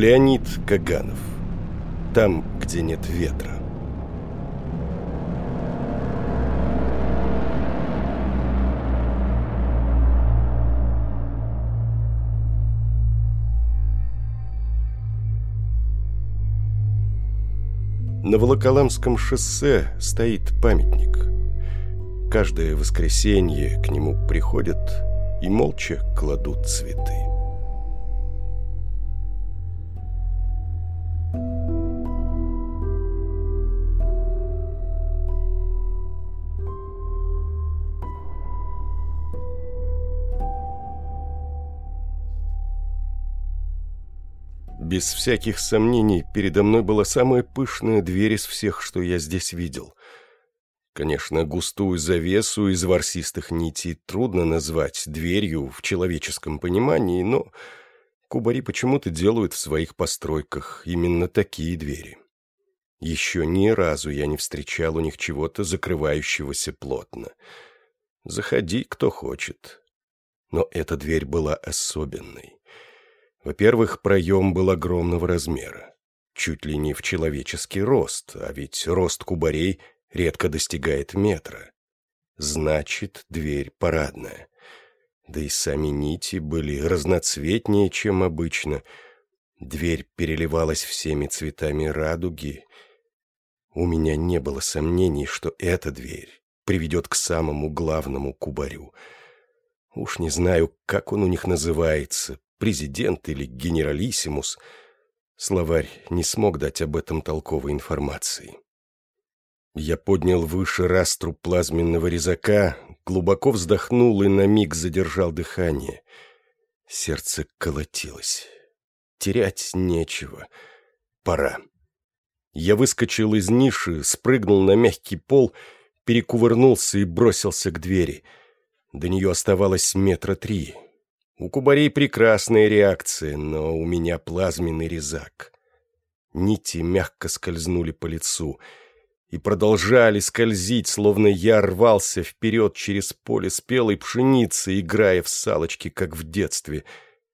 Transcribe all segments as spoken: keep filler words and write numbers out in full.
Леонид Каганов. Там, где нет ветра. На Волоколамском шоссе стоит памятник. Каждое воскресенье к нему приходят и молча кладут цветы. Без всяких сомнений, передо мной была самая пышная дверь из всех, что я здесь видел. Конечно, густую завесу из ворсистых нитей трудно назвать дверью в человеческом понимании, но кубари почему-то делают в своих постройках именно такие двери. Еще ни разу я не встречал у них чего-то закрывающегося плотно. Заходи, кто хочет. Но эта дверь была особенной. Во-первых, проем был огромного размера, чуть ли не в человеческий рост, а ведь рост кубарей редко достигает метра. Значит, дверь парадная. Да и сами нити были разноцветнее, чем обычно. Дверь переливалась всеми цветами радуги. У меня не было сомнений, что эта дверь приведет к самому главному кубарю. Уж не знаю, как он у них называется, президент или генералиссимус. Словарь не смог дать об этом толковой информации. Я поднял выше растру плазменного резака, глубоко вздохнул и на миг задержал дыхание. Сердце колотилось. Терять нечего. Пора. Я выскочил из ниши, спрыгнул на мягкий пол, перекувырнулся и бросился к двери. До нее оставалось метра три. У кубарей прекрасная реакция, но у меня плазменный резак. Нити мягко скользнули по лицу и продолжали скользить, словно я рвался вперед через поле спелой пшеницы, играя в салочки, как в детстве.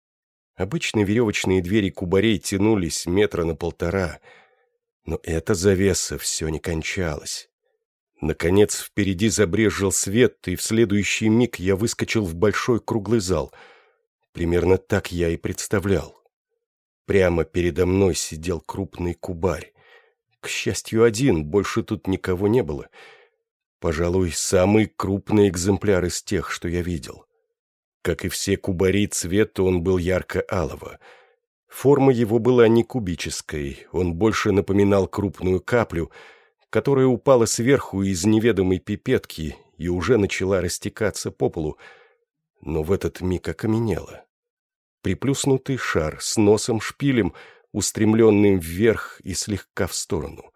Обычно веревочные двери кубарей тянулись метра на полтора, но эта завеса все не кончалась. Наконец впереди забрезжил свет, и в следующий миг я выскочил в большой круглый зал. Примерно так я и представлял. Прямо передо мной сидел крупный кубарь. К счастью, один, больше тут никого не было. Пожалуй, самый крупный экземпляр из тех, что я видел. Как и все кубари, цвета он был ярко-алого. Форма его была не кубической, он больше напоминал крупную каплю, которая упала сверху из неведомой пипетки и уже начала растекаться по полу, но в этот миг окаменела. Приплюснутый шар с носом-шпилем, устремленным вверх и слегка в сторону.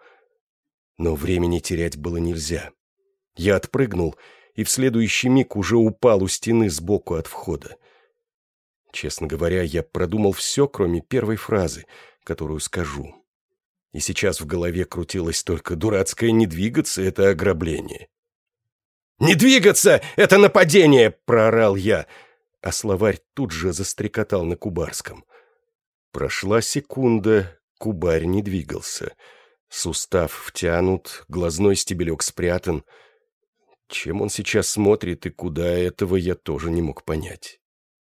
Но времени терять было нельзя. Я отпрыгнул и в следующий миг уже упал у стены сбоку от входа. Честно говоря, я продумал все, кроме первой фразы, которую скажу. И сейчас в голове крутилось только дурацкое «не двигаться» — это ограбление. «Не двигаться! Это нападение!» — проорал я, а словарь тут же застрекотал на кубарском. Прошла секунда, кубарь не двигался. Сустав втянут, глазной стебелек спрятан. Чем он сейчас смотрит и куда, этого я тоже не мог понять.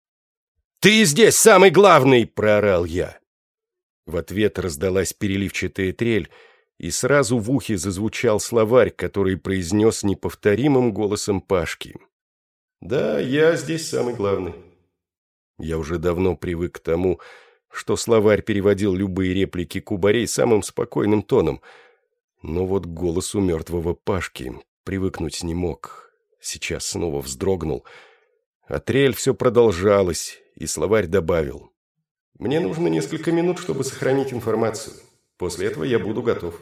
«Ты здесь самый главный!» — проорал я. В ответ раздалась переливчатая трель, и сразу в ухе зазвучал словарь, который произнес неповторимым голосом Пашки. «Да, я здесь самый главный». Я уже давно привык к тому, что словарь переводил любые реплики кубарей самым спокойным тоном, но вот к голосу мертвого Пашки привыкнуть не мог. Сейчас снова вздрогнул, а трель все продолжалась, и словарь добавил: «Мне нужно несколько минут, чтобы сохранить информацию. После этого я буду готов».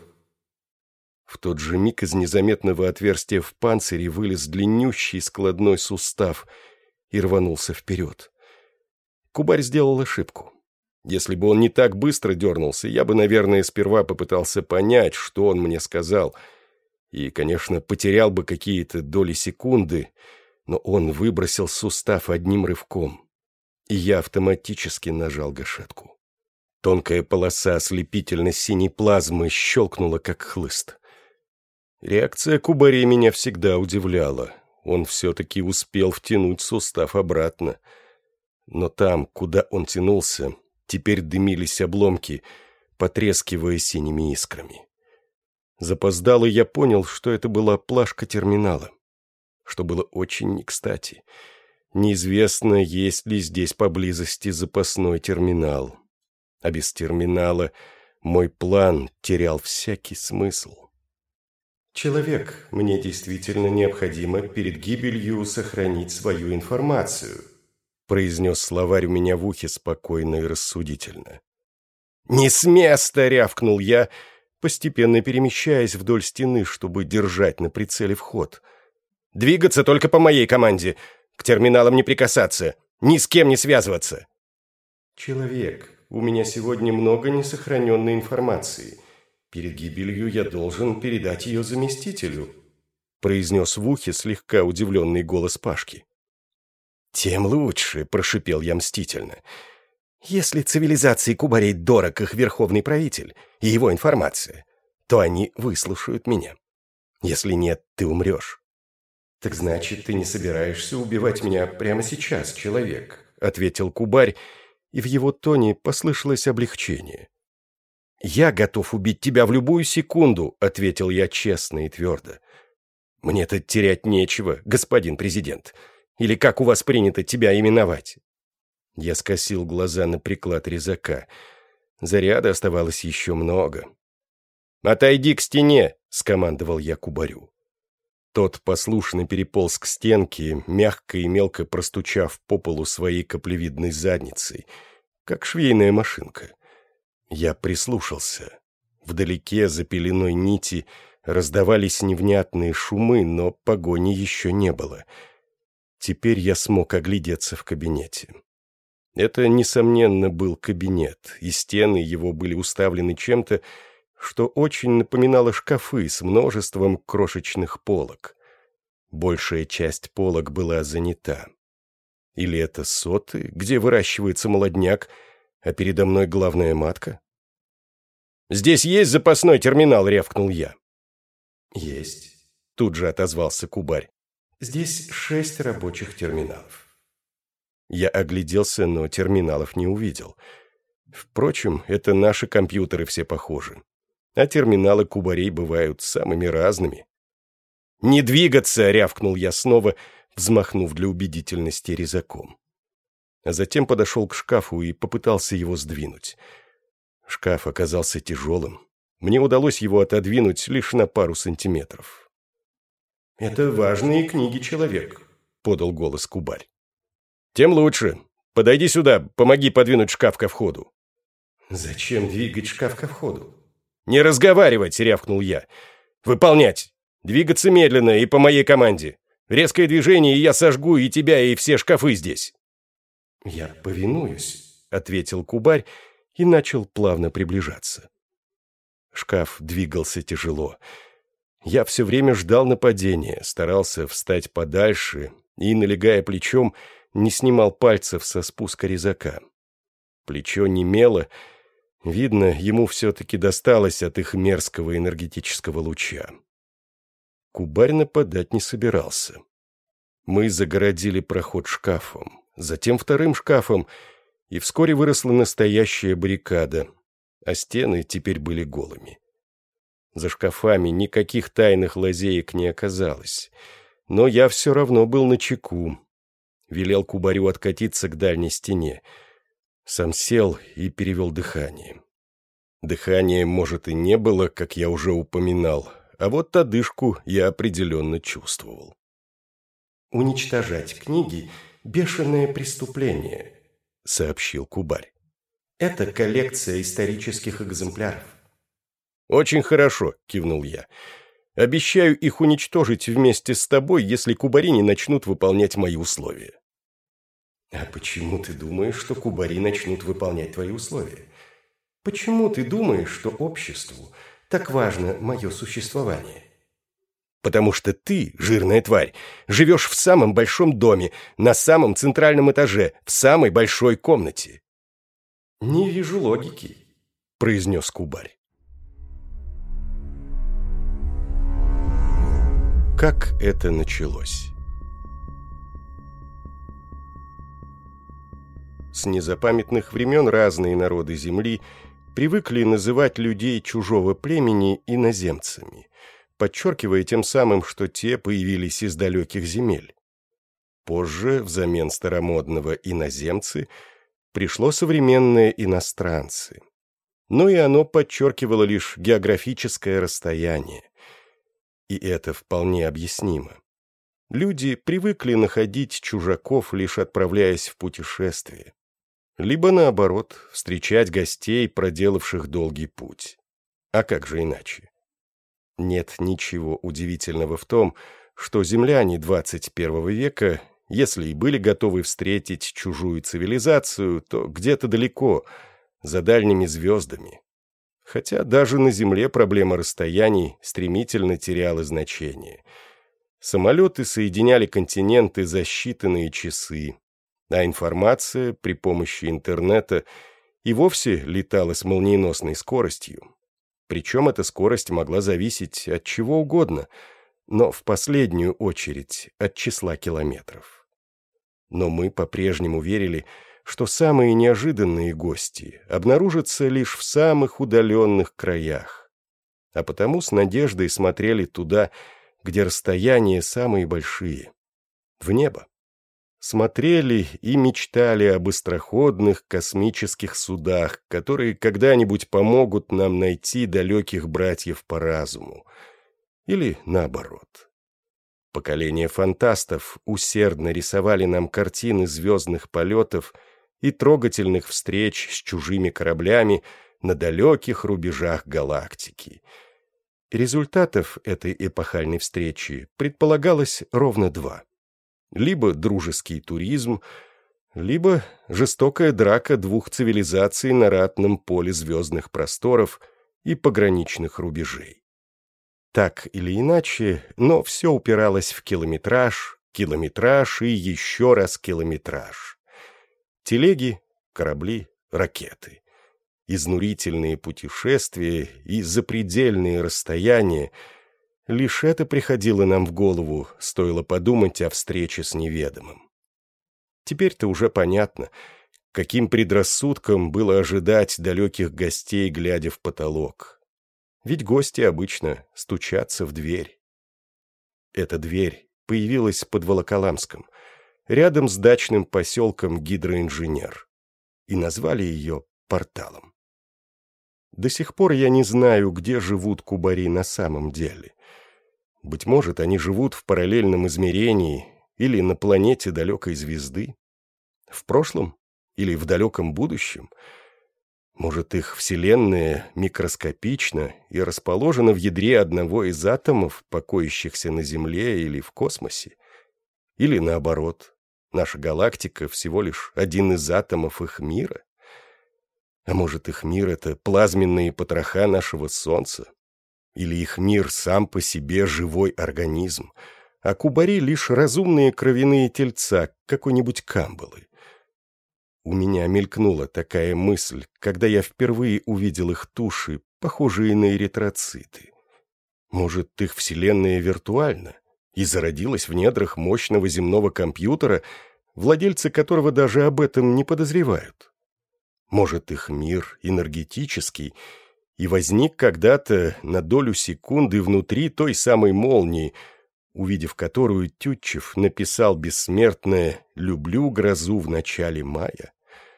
В тот же миг из незаметного отверстия в панцире вылез длиннющий складной сустав и рванулся вперед. Кубарь сделал ошибку. Если бы он не так быстро дернулся, я бы, наверное, сперва попытался понять, что он мне сказал, и, конечно, потерял бы какие-то доли секунды, но он выбросил сустав одним рывком, и я автоматически нажал гашетку. Тонкая полоса ослепительно-синей плазмы щелкнула, как хлыст. Реакция кубарей меня всегда удивляла. Он все-таки успел втянуть сустав обратно. Но там, куда он тянулся, теперь дымились обломки, потрескивая синими искрами. Запоздало я понял, что это была плашка терминала, что было очень не кстати. Неизвестно, есть ли здесь поблизости запасной терминал. А без терминала мой план терял всякий смысл. «Человек, мне действительно необходимо перед гибелью сохранить свою информацию», произнес словарь у меня в ухе спокойно и рассудительно. «Не с места!» — рявкнул я, постепенно перемещаясь вдоль стены, чтобы держать на прицеле вход. «Двигаться только по моей команде! К терминалам не прикасаться! Ни с кем не связываться!» «Человек, у меня сегодня много несохраненной информации. Перед гибелью я должен передать ее заместителю», произнес в ухе слегка удивленный голос Пашки. «Тем лучше», — прошипел я мстительно. «Если цивилизации кубарей дорог их верховный правитель и его информация, то они выслушают меня. Если нет, ты умрешь». «Так значит, ты не собираешься убивать меня прямо сейчас, человек», — ответил кубарь, и в его тоне послышалось облегчение. «Я готов убить тебя в любую секунду», — ответил я честно и твердо. «Мне-то терять нечего, господин президент. Или как у вас принято тебя именовать?» Я скосил глаза на приклад резака. Заряда оставалось еще много. «Отойди к стене», — скомандовал я кубарю. Тот послушно переполз к стенке, мягко и мелко простучав по полу своей каплевидной задницей, как швейная машинка. Я прислушался. Вдалеке, за пеленой нити, раздавались невнятные шумы, но погони еще не было. Теперь я смог оглядеться в кабинете. Это, несомненно, был кабинет, и стены его были уставлены чем-то, что очень напоминало шкафы с множеством крошечных полок. Большая часть полок была занята. Или это соты, где выращивается молодняк, а передо мной главная матка? «Здесь есть запасной терминал?» — рявкнул я. «Есть», — тут же отозвался кубарь. «Здесь шесть рабочих терминалов». Я огляделся, но терминалов не увидел. Впрочем, это наши компьютеры все похожи. А терминалы кубарей бывают самыми разными. «Не двигаться!» — рявкнул я снова, взмахнув для убедительности резаком. А затем подошел к шкафу и попытался его сдвинуть. Шкаф оказался тяжелым. Мне удалось его отодвинуть лишь на пару сантиметров. «Это важные книги, человек», — подал голос кубарь. «Тем лучше. Подойди сюда, помоги подвинуть шкаф ко входу». «Зачем двигать шкаф ко входу?» «Не разговаривать!» — рявкнул я. «Выполнять! Двигаться медленно и по моей команде. Резкое движение, и я сожгу и тебя, и все шкафы здесь». «Я повинуюсь», — ответил кубарь и начал плавно приближаться. Шкаф двигался тяжело. Я все время ждал нападения, старался встать подальше и, налегая плечом, не снимал пальцев со спуска резака. Плечо немело, видно, ему все-таки досталось от их мерзкого энергетического луча. Кубарь нападать не собирался. Мы загородили проход шкафом, затем вторым шкафом, и вскоре выросла настоящая баррикада, а стены теперь были голыми. За шкафами никаких тайных лазеек не оказалось, но я все равно был начеку. Велел кубарю откатиться к дальней стене. Сам сел и перевел дыхание. Дыхания, может, и не было, как я уже упоминал, а вот одышку я определенно чувствовал. «Уничтожать книги — бешеное преступление», — сообщил кубарь. «Это коллекция исторических экземпляров». «Очень хорошо», — кивнул я. «Обещаю их уничтожить вместе с тобой, если кубари не начнут выполнять мои условия». «А почему ты думаешь, что кубари начнут выполнять твои условия? Почему ты думаешь, что обществу так важно мое существование?» «Потому что ты, жирная тварь, живешь в самом большом доме, на самом центральном этаже, в самой большой комнате». «Не вижу логики», — произнес Кубарь. Как это началось? С незапамятных времен разные народы Земли привыкли называть людей чужого племени иноземцами, подчеркивая тем самым, что те появились из далеких земель. Позже, взамен старомодного «иноземцы», пришло современное «иностранцы». Но и оно подчеркивало лишь географическое расстояние. И это вполне объяснимо. Люди привыкли находить чужаков, лишь отправляясь в путешествие. Либо, наоборот, встречать гостей, проделавших долгий путь. А как же иначе? Нет ничего удивительного в том, что земляне двадцать первого века, если и были готовы встретить чужую цивилизацию, то где-то далеко, за дальними звездами. Хотя даже на Земле проблема расстояний стремительно теряла значение. Самолеты соединяли континенты за считанные часы, а информация при помощи интернета и вовсе летала с молниеносной скоростью. Причем эта скорость могла зависеть от чего угодно, но в последнюю очередь от числа километров. Но мы по-прежнему верили, что самые неожиданные гости обнаружатся лишь в самых удаленных краях, а потому с надеждой смотрели туда, где расстояния самые большие, в небо. Смотрели и мечтали о быстроходных космических судах, которые когда-нибудь помогут нам найти далеких братьев по разуму. Или наоборот. Поколение фантастов усердно рисовали нам картины звездных полетов и трогательных встреч с чужими кораблями на далеких рубежах галактики. Результатов этой эпохальной встречи предполагалось ровно два. Либо дружеский туризм, либо жестокая драка двух цивилизаций на ратном поле звездных просторов и пограничных рубежей. Так или иначе, но все упиралось в километраж, километраж и еще раз километраж. Телеги, корабли, ракеты. Изнурительные путешествия и запредельные расстояния. Лишь это приходило нам в голову, стоило подумать о встрече с неведомым. Теперь-то уже понятно, каким предрассудком было ожидать далеких гостей, глядя в потолок. Ведь гости обычно стучатся в дверь. Эта дверь появилась под Волоколамском, рядом с дачным поселком Гидроинженер, и назвали ее порталом. До сих пор я не знаю, где живут кубари на самом деле. Быть может, они живут в параллельном измерении или на планете далекой звезды? В прошлом или в далеком будущем? Может, их вселенная микроскопична и расположена в ядре одного из атомов, покоящихся на Земле или в космосе? Или наоборот, наша галактика всего лишь один из атомов их мира? А может, их мир — это плазменные потроха нашего Солнца? Или их мир сам по себе живой организм, а кубари — лишь разумные кровяные тельца какой-нибудь камбалы? У меня мелькнула такая мысль, когда я впервые увидел их туши, похожие на эритроциты. Может, их вселенная виртуальна и зародилась в недрах мощного земного компьютера, владельцы которого даже об этом не подозревают? Может, их мир энергетический и возник когда-то на долю секунды внутри той самой молнии, увидев которую Тютчев написал бессмертное «Люблю грозу в начале мая».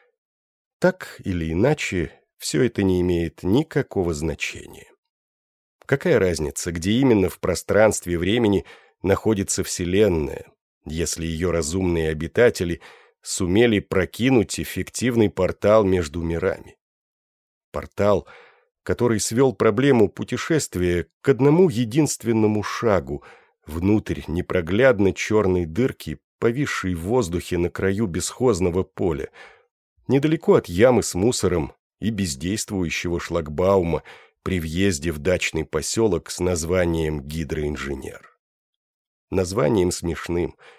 Так или иначе, все это не имеет никакого значения. Какая разница, где именно в пространстве времени находится Вселенная, если ее разумные обитатели сумели прокинуть эффективный портал между мирами? Портал, который свел проблему путешествия к одному единственному шагу внутрь непроглядно черной дырки, повисшей в воздухе на краю бесхозного поля, недалеко от ямы с мусором и бездействующего шлагбаума при въезде в дачный поселок с названием «Гидроинженер». Названием смешным,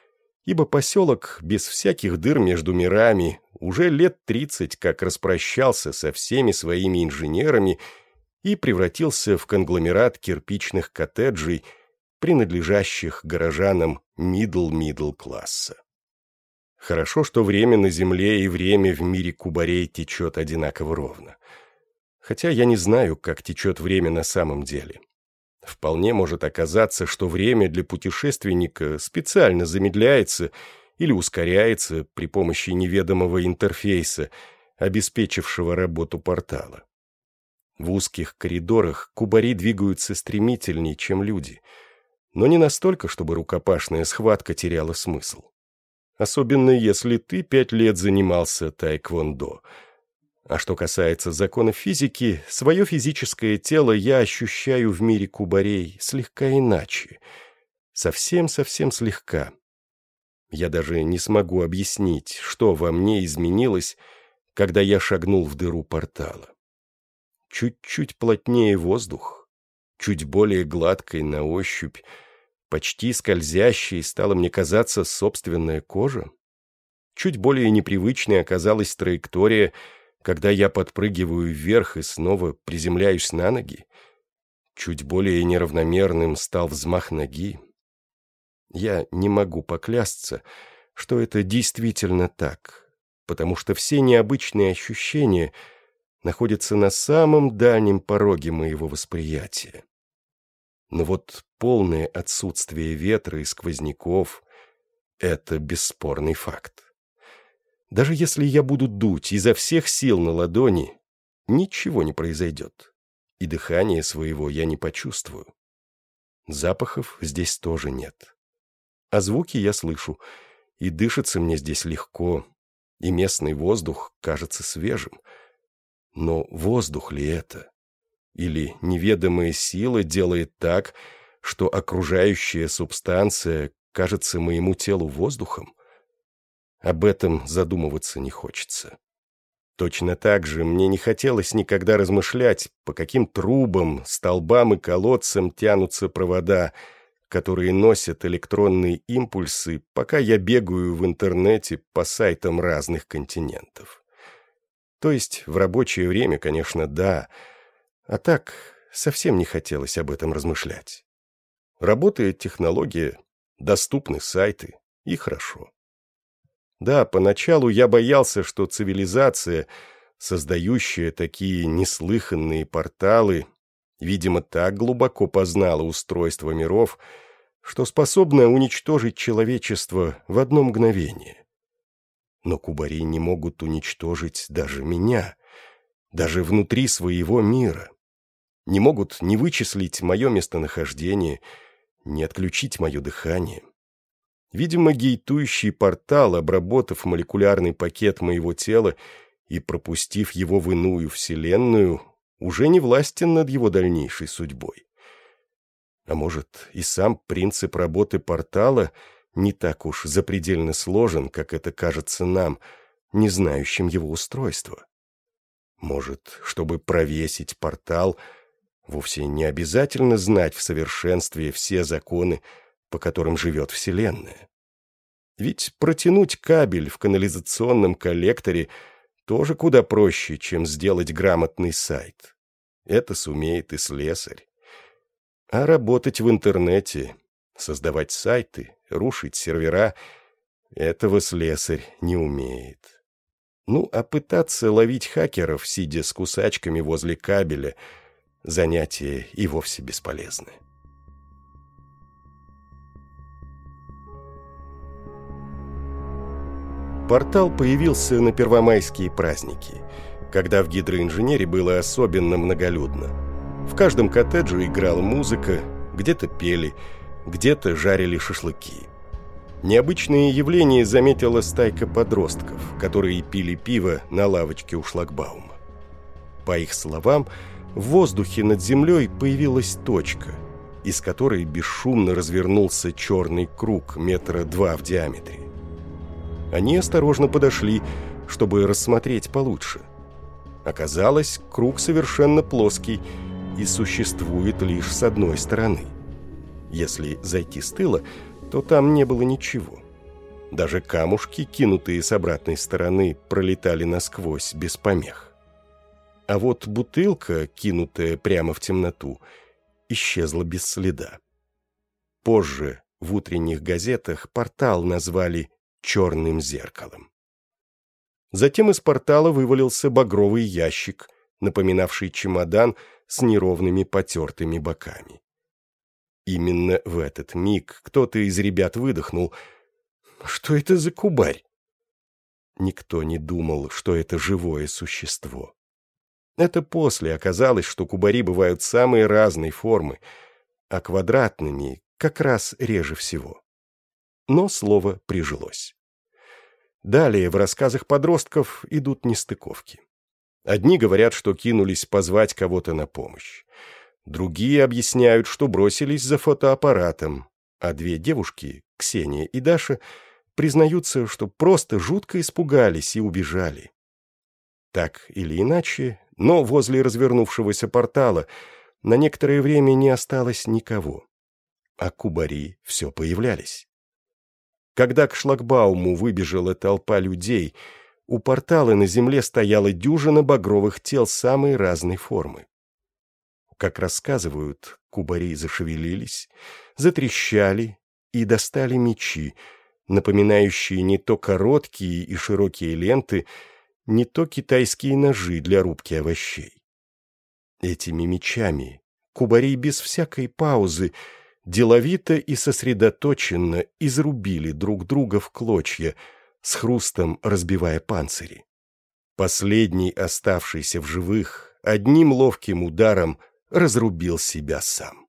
ибо поселок без всяких дыр между мирами уже лет тридцать как распрощался со всеми своими инженерами и превратился в конгломерат кирпичных коттеджей, принадлежащих горожанам мидл-мидл-класса. Хорошо, что время на Земле и время в мире кубарей течет одинаково ровно. Хотя я не знаю, как течет время на самом деле. Вполне может оказаться, что время для путешественника специально замедляется или ускоряется при помощи неведомого интерфейса, обеспечившего работу портала. В узких коридорах кубари двигаются стремительнее, чем люди, но не настолько, чтобы рукопашная схватка теряла смысл. Особенно если ты пять лет занимался таэквондо. А что касается законов физики, свое физическое тело я ощущаю в мире кубарей слегка иначе. Совсем-совсем слегка. Я даже не смогу объяснить, что во мне изменилось, когда я шагнул в дыру портала. Чуть-чуть плотнее воздух, чуть более гладкой на ощупь, почти скользящей стала мне казаться собственная кожа. Чуть более непривычной оказалась траектория, когда я подпрыгиваю вверх и снова приземляюсь на ноги. Чуть более неравномерным стал взмах ноги. Я не могу поклясться, что это действительно так, потому что все необычные ощущения находятся на самом дальнем пороге моего восприятия. Но вот полное отсутствие ветра и сквозняков — это бесспорный факт. Даже если я буду дуть изо всех сил на ладони, ничего не произойдет, и дыхания своего я не почувствую. Запахов здесь тоже нет. А звуки я слышу, и дышится мне здесь легко, и местный воздух кажется свежим. Но воздух ли это? Или неведомая сила делает так, что окружающая субстанция кажется моему телу воздухом? Об этом задумываться не хочется. Точно так же мне не хотелось никогда размышлять, по каким трубам, столбам и колодцам тянутся провода, которые носят электронные импульсы, пока я бегаю в интернете по сайтам разных континентов. То есть в рабочее время, конечно, да, а так совсем не хотелось об этом размышлять. Работает технология, доступны сайты, и хорошо. Да, поначалу я боялся, что цивилизация, создающая такие неслыханные порталы, видимо, так глубоко познала устройство миров, что способна уничтожить человечество в одно мгновение. Но кубари не могут уничтожить даже меня, даже внутри своего мира. Не могут ни вычислить мое местонахождение, ни отключить мое дыхание. Видимо, гейтующий портал, обработав молекулярный пакет моего тела и пропустив его в иную вселенную, уже не властен над его дальнейшей судьбой. А может, и сам принцип работы портала не так уж запредельно сложен, как это кажется нам, не знающим его устройства. Может, чтобы провесить портал, вовсе не обязательно знать в совершенстве все законы, по которым живет Вселенная. Ведь протянуть кабель в канализационном коллекторе тоже куда проще, чем сделать грамотный сайт. Это сумеет и слесарь. А работать в интернете, создавать сайты, рушить сервера — этого слесарь не умеет. Ну, а пытаться ловить хакеров, сидя с кусачками возле кабеля, занятие и вовсе бесполезное. Портал появился на первомайские праздники, когда в гидроинженере было особенно многолюдно. В каждом коттедже играла музыка, где-то пели, где-то жарили шашлыки. Необычные явления заметила стайка подростков, которые пили пиво на лавочке у шлагбаума. По их словам, в воздухе над землей появилась точка, из которой бесшумно развернулся черный круг метра два в диаметре. Они осторожно подошли, чтобы рассмотреть получше. Оказалось, круг совершенно плоский и существует лишь с одной стороны. Если зайти с тыла, то там не было ничего. Даже камушки, кинутые с обратной стороны, пролетали насквозь без помех. А вот бутылка, кинутая прямо в темноту, исчезла без следа. Позже в утренних газетах портал назвали «черным зеркалом». Затем из портала вывалился багровый ящик, напоминавший чемодан с неровными потертыми боками. Именно в этот миг кто-то из ребят выдохнул: «Что это за кубарь?» Никто не думал, что это живое существо. Это после оказалось, что кубари бывают самой разной формы, а квадратными как раз реже всего. Но слово прижилось. Далее в рассказах подростков идут нестыковки. Одни говорят, что кинулись позвать кого-то на помощь. Другие объясняют, что бросились за фотоаппаратом, а две девушки, Ксения и Даша, признаются, что просто жутко испугались и убежали. Так или иначе, но возле развернувшегося портала на некоторое время не осталось никого, а кубари все появлялись. Когда к шлагбауму выбежала толпа людей, у портала на земле стояла дюжина багровых тел самой разной формы. Как рассказывают, кубари зашевелились, затрещали и достали мечи, напоминающие не то короткие и широкие ленты, не то китайские ножи для рубки овощей. Этими мечами кубари без всякой паузы деловито и сосредоточенно изрубили друг друга в клочья, с хрустом разбивая панцири. Последний, оставшийся в живых, одним ловким ударом разрубил себя сам.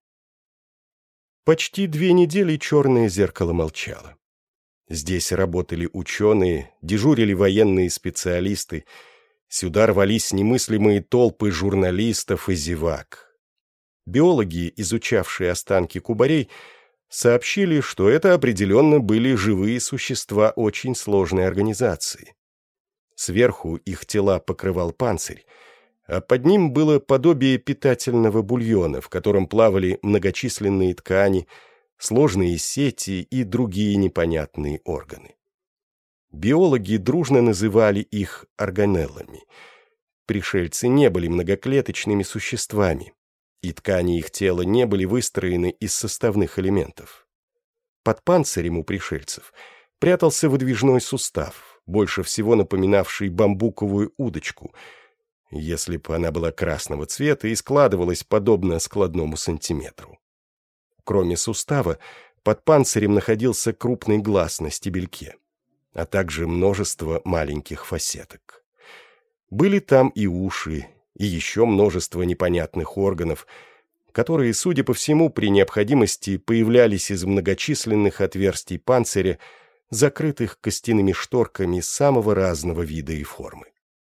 Почти две недели «Черное зеркало» молчало. Здесь работали ученые, дежурили военные специалисты, сюда рвались немыслимые толпы журналистов и зевак. Биологи, изучавшие останки кубарей, сообщили, что это определенно были живые существа очень сложной организации. Сверху их тела покрывал панцирь, а под ним было подобие питательного бульона, в котором плавали многочисленные ткани, сложные сети и другие непонятные органы. Биологи дружно называли их органеллами. Пришельцы не были многоклеточными существами, и ткани их тела не были выстроены из составных элементов. Под панцирем у пришельцев прятался выдвижной сустав, больше всего напоминавший бамбуковую удочку, если бы она была красного цвета и складывалась подобно складному сантиметру. Кроме сустава, под панцирем находился крупный глаз на стебельке, а также множество маленьких фасеток. Были там и уши, и еще множество непонятных органов, которые, судя по всему, при необходимости появлялись из многочисленных отверстий панциря, закрытых костяными шторками самого разного вида и формы.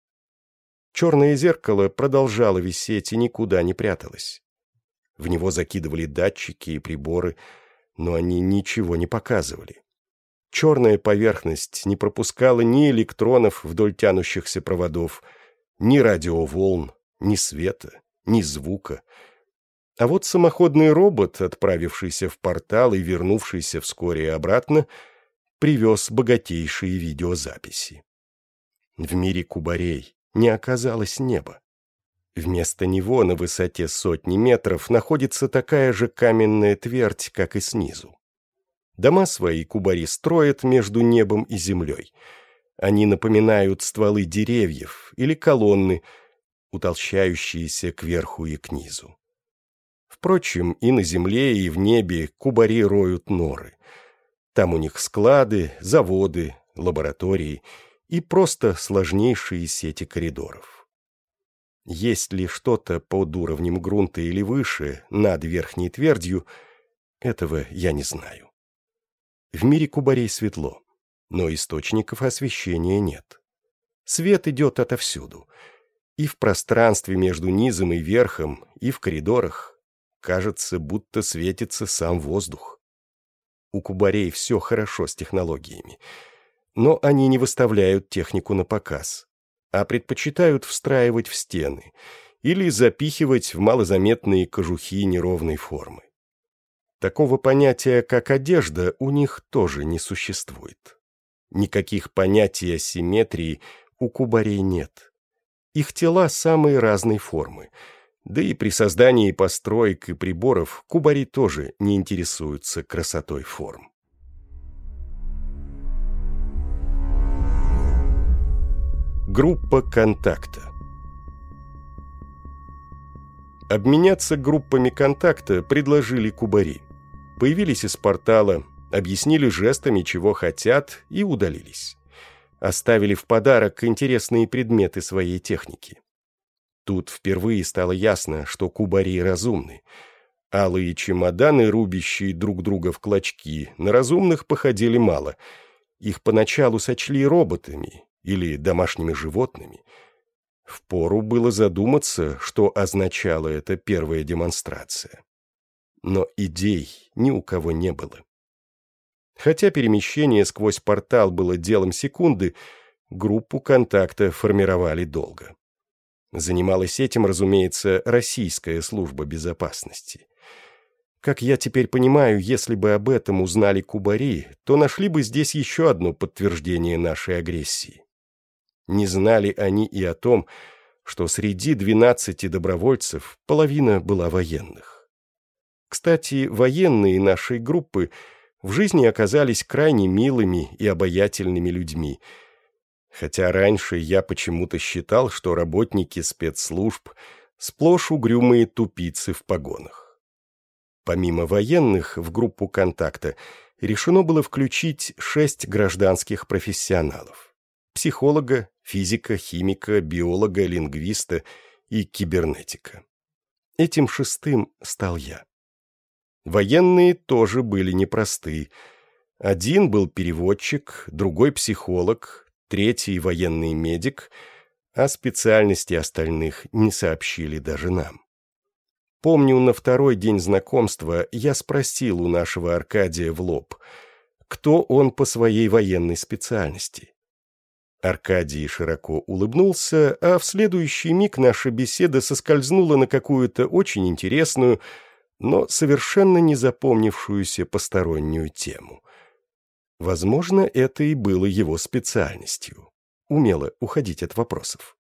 Черное зеркало продолжало висеть и никуда не пряталось. В него закидывали датчики и приборы, но они ничего не показывали. Черная поверхность не пропускала ни электронов вдоль тянущихся проводов, ни радиоволн, ни света, ни звука. А вот самоходный робот, отправившийся в портал и вернувшийся вскоре обратно, привез богатейшие видеозаписи. В мире кубарей не оказалось неба. Вместо него на высоте сотни метров находится такая же каменная твердь, как и снизу. Дома свои кубари строят между небом и землей. Они напоминают стволы деревьев или колонны, утолщающиеся кверху и к низу. Впрочем, и на земле, и в небе кубари роют норы. Там у них склады, заводы, лаборатории и просто сложнейшие сети коридоров. Есть ли что-то под уровнем грунта или выше, над верхней твердью, этого я не знаю. В мире кубарей светло, но источников освещения нет. Свет идет отовсюду, и в пространстве между низом и верхом, и в коридорах, кажется, будто светится сам воздух. У кубарей все хорошо с технологиями, но они не выставляют технику на показ, а предпочитают встраивать в стены или запихивать в малозаметные кожухи неровной формы. Такого понятия, как одежда, у них тоже не существует. Никаких понятий о симметрии у кубарей нет. Их тела самой разной формы. Да и при создании построек и приборов кубари тоже не интересуются красотой форм. Группа контакта. Обменяться группами контакта предложили кубари. Появились из портала, объяснили жестами, чего хотят, и удалились. Оставили в подарок интересные предметы своей техники. Тут впервые стало ясно, что кубари разумны. Алые чемоданы, рубящие друг друга в клочки, на разумных походили мало. Их поначалу сочли роботами или домашними животными. Впору было задуматься, что означала эта первая демонстрация. Но идей ни у кого не было. Хотя перемещение сквозь портал было делом секунды, группу контакта формировали долго. Занималась этим, разумеется, российская служба безопасности. Как я теперь понимаю, если бы об этом узнали кубари, то нашли бы здесь еще одно подтверждение нашей агрессии. Не знали они и о том, что среди двенадцати добровольцев половина была военных. Кстати, военные нашей группы в жизни оказались крайне милыми и обаятельными людьми, хотя раньше я почему-то считал, что работники спецслужб сплошь угрюмые тупицы в погонах. Помимо военных, в группу контакта решено было включить шесть гражданских профессионалов: психолога, физика, химика, биолога, лингвиста и кибернетика. Этим шестым стал я. Военные тоже были непросты. Один был переводчик, другой психолог, третий военный медик, а специальности остальных не сообщили даже нам. Помню, на второй день знакомства я спросил у нашего Аркадия в лоб, кто он по своей военной специальности. Аркадий широко улыбнулся, а в следующий миг наша беседа соскользнула на какую-то очень интересную, но совершенно не запомнившуюся постороннюю тему. Возможно, это и было его специальностью — умело уходить от вопросов.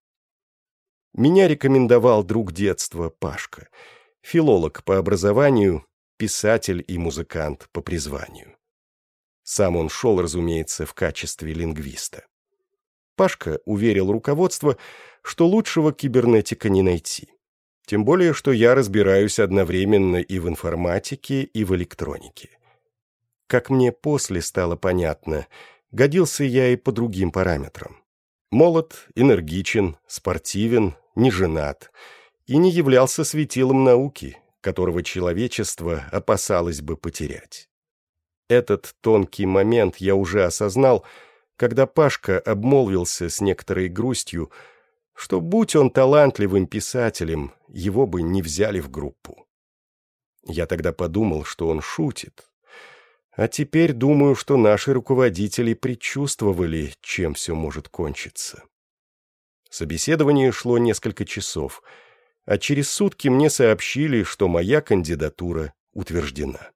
Меня рекомендовал друг детства Пашка, филолог по образованию, писатель и музыкант по призванию. Сам он шел, разумеется, в качестве лингвиста. Пашка уверил руководство, что лучшего кибернетика не найти. Тем более, что я разбираюсь одновременно и в информатике, и в электронике. Как мне после стало понятно, годился я и по другим параметрам. Молод, энергичен, спортивен, не женат и не являлся светилом науки, которого человечество опасалось бы потерять. Этот тонкий момент я уже осознал, когда Пашка обмолвился с некоторой грустью, что, будь он талантливым писателем, его бы не взяли в группу. Я тогда подумал, что он шутит. А теперь думаю, что наши руководители предчувствовали, чем все может кончиться. Собеседование шло несколько часов, а через сутки мне сообщили, что моя кандидатура утверждена.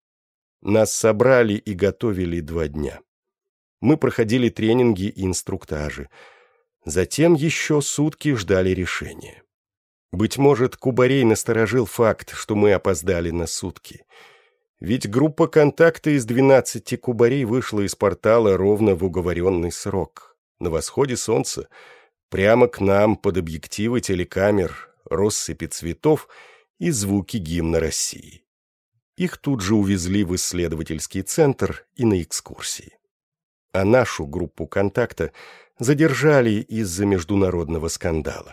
Нас собрали и готовили два дня. Мы проходили тренинги и инструктажи. Затем еще сутки ждали решения. Быть может, кубарей насторожил факт, что мы опоздали на сутки. Ведь группа контакта из двенадцати кубарей вышла из портала ровно в уговоренный срок. На восходе солнца, прямо к нам под объективы телекамер, россыпи цветов и звуки гимна России. Их тут же увезли в исследовательский центр и на экскурсии. А нашу группу контакта задержали из-за международного скандала.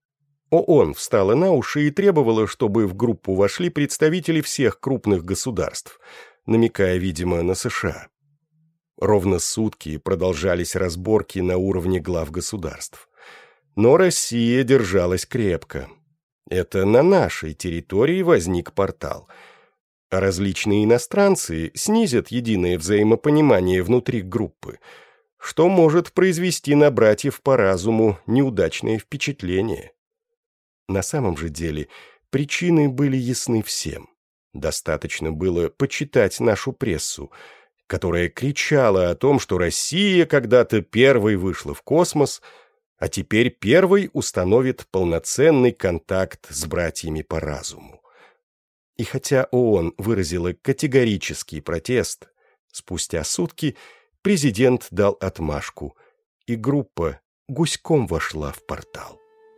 ООН встала на уши и требовала, чтобы в группу вошли представители всех крупных государств, намекая, видимо, на США. Ровно сутки продолжались разборки на уровне глав государств. Но Россия держалась крепко. Это на нашей территории возник портал. А различные иностранцы снизят единое взаимопонимание внутри группы, что может произвести на братьев по разуму неудачное впечатление. На самом же деле причины были ясны всем. Достаточно было почитать нашу прессу. которая кричала о том, что Россия когда-то первой вышла в космос, а теперь первой установит полноценный контакт с братьями по разуму. И хотя ООН выразила категорический протест, спустя сутки президент дал отмашку, и группа гуськом вошла в портал.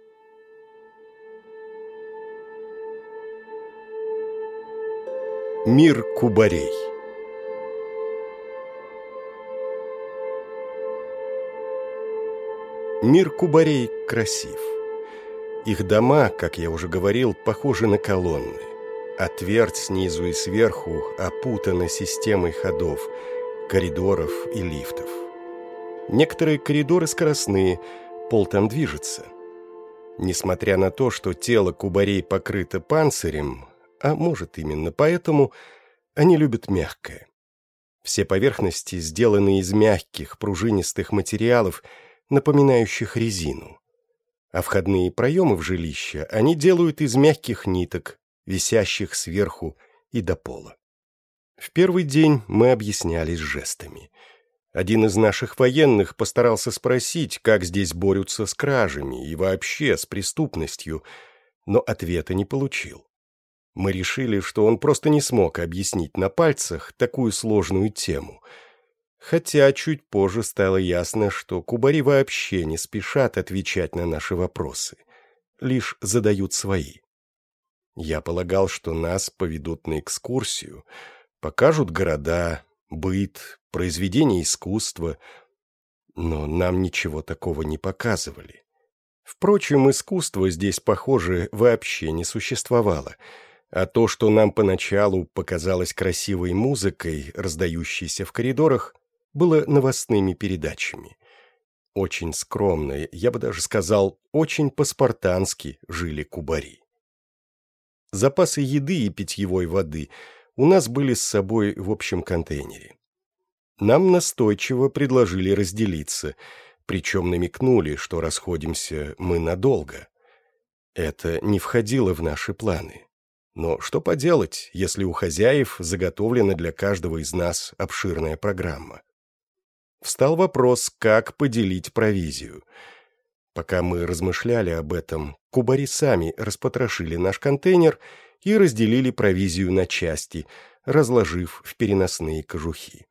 Мир кубарей. Мир кубарей красив. Их дома, как я уже говорил, похожи на колонны, а твердь снизу и сверху опутана системой ходов, коридоров и лифтов. Некоторые коридоры скоростные, пол там движется. Несмотря на то, что тело кубарей покрыто панцирем, а может именно поэтому, они любят мягкое. Все поверхности сделаны из мягких, пружинистых материалов, напоминающих резину. А входные проемы в жилище они делают из мягких ниток, висящих сверху и до пола. В первый день мы объяснялись жестами. Один из наших военных постарался спросить, как здесь борются с кражами и вообще с преступностью, но ответа не получил. Мы решили, что он просто не смог объяснить на пальцах такую сложную тему. Хотя чуть позже стало ясно, что кубари вообще не спешат отвечать на наши вопросы, лишь задают свои. Я полагал, что нас поведут на экскурсию, покажут города, быт, произведения искусства, но нам ничего такого не показывали. Впрочем, искусство здесь, похоже, вообще не существовало, а то, что нам поначалу показалось красивой музыкой, раздающейся в коридорах, было новостными передачами. Очень скромно, я бы даже сказал, очень по-спартански жили кубари. Запасы еды и питьевой воды у нас были с собой в общем контейнере. Нам настойчиво предложили разделиться, причем намекнули, что расходимся мы надолго. Это не входило в наши планы. Но что поделать, если у хозяев заготовлена для каждого из нас обширная программа? Встал вопрос, как поделить провизию. Пока мы размышляли об этом, кубари сами распотрошили наш контейнер и разделили провизию на части, разложив в переносные кожухи.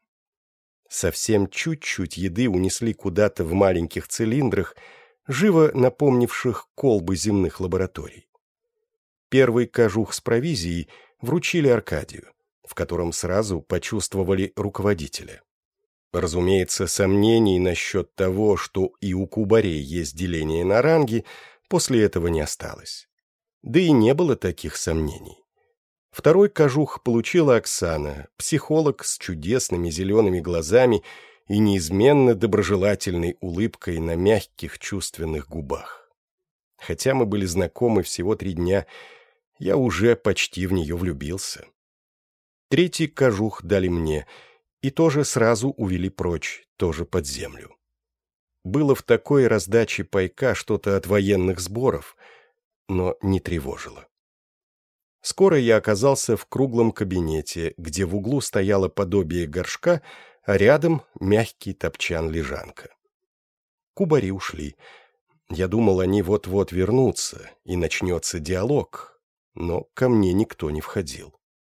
Совсем чуть-чуть еды унесли куда-то в маленьких цилиндрах, живо напомнивших колбы земных лабораторий. Первый кожух с провизией вручили Аркадию, в котором сразу почувствовали руководителя. Разумеется, сомнений насчет того, что и у кубарей есть деление на ранги, после этого не осталось. Да и не было таких сомнений. Второй кожух получила Оксана, психолог с чудесными зелеными глазами и неизменно доброжелательной улыбкой на мягких чувственных губах. Хотя мы были знакомы всего три дня, я уже почти в нее влюбился. Третий кожух дали мне, и тоже сразу увели прочь, тоже под землю. Было в такой раздаче пайка что-то от военных сборов, но не тревожило. Скоро я оказался в круглом кабинете, где в углу стояло подобие горшка, а рядом мягкий топчан-лежанка. Кубари ушли. Я думал, они вот-вот вернутся, и начнется диалог, но ко мне никто не входил.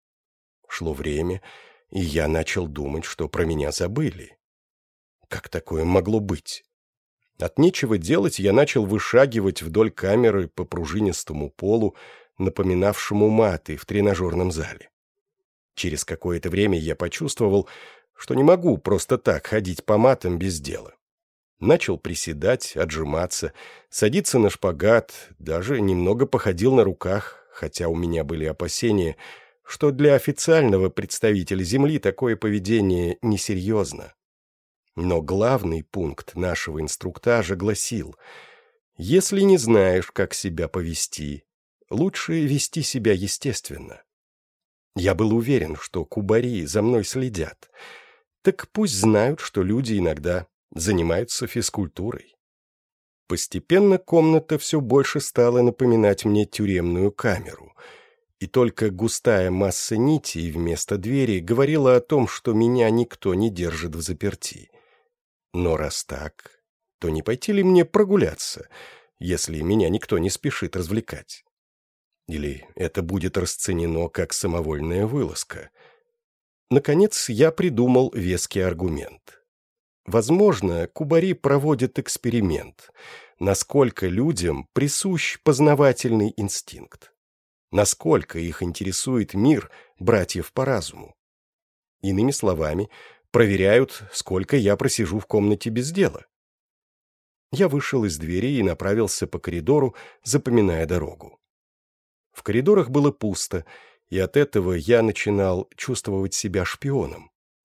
Шло время, и я начал думать, что про меня забыли. Как такое могло быть? От нечего делать я начал вышагивать вдоль камеры по пружинистому полу, напоминавшему маты в тренажерном зале. Через какое-то время я почувствовал, что не могу просто так ходить по матам без дела. Начал приседать, отжиматься, садиться на шпагат, даже немного походил на руках, хотя у меня были опасения, что для официального представителя Земли такое поведение несерьезно. Но главный пункт нашего инструктажа гласил: если не знаешь, как себя повести, лучше вести себя естественно. Я был уверен, что кубари за мной следят. Так пусть знают, что люди иногда занимаются физкультурой. Постепенно комната все больше стала напоминать мне тюремную камеру, и только густая масса нитей вместо двери говорила о том, что меня никто не держит в заперти. Но раз так, то не пойти ли мне прогуляться, если меня никто не спешит развлекать? Или это будет расценено как самовольная вылазка? Наконец, я придумал веский аргумент. Возможно, кубари проводят эксперимент, насколько людям присущ познавательный инстинкт, насколько их интересует мир братьев по разуму. Иными словами, проверяют, сколько я просижу в комнате без дела. Я вышел из двери и направился по коридору, запоминая дорогу. В коридорах было пусто, и от этого я начинал чувствовать себя шпионом.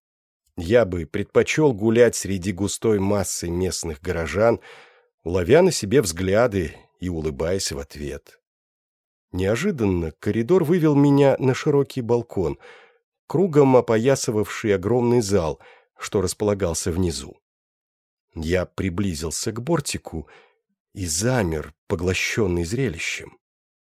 Я бы предпочел гулять среди густой массы местных горожан, ловя на себе взгляды и улыбаясь в ответ. Неожиданно коридор вывел меня на широкий балкон, кругом опоясывавший огромный зал, что располагался внизу. Я приблизился к бортику и замер, поглощенный зрелищем.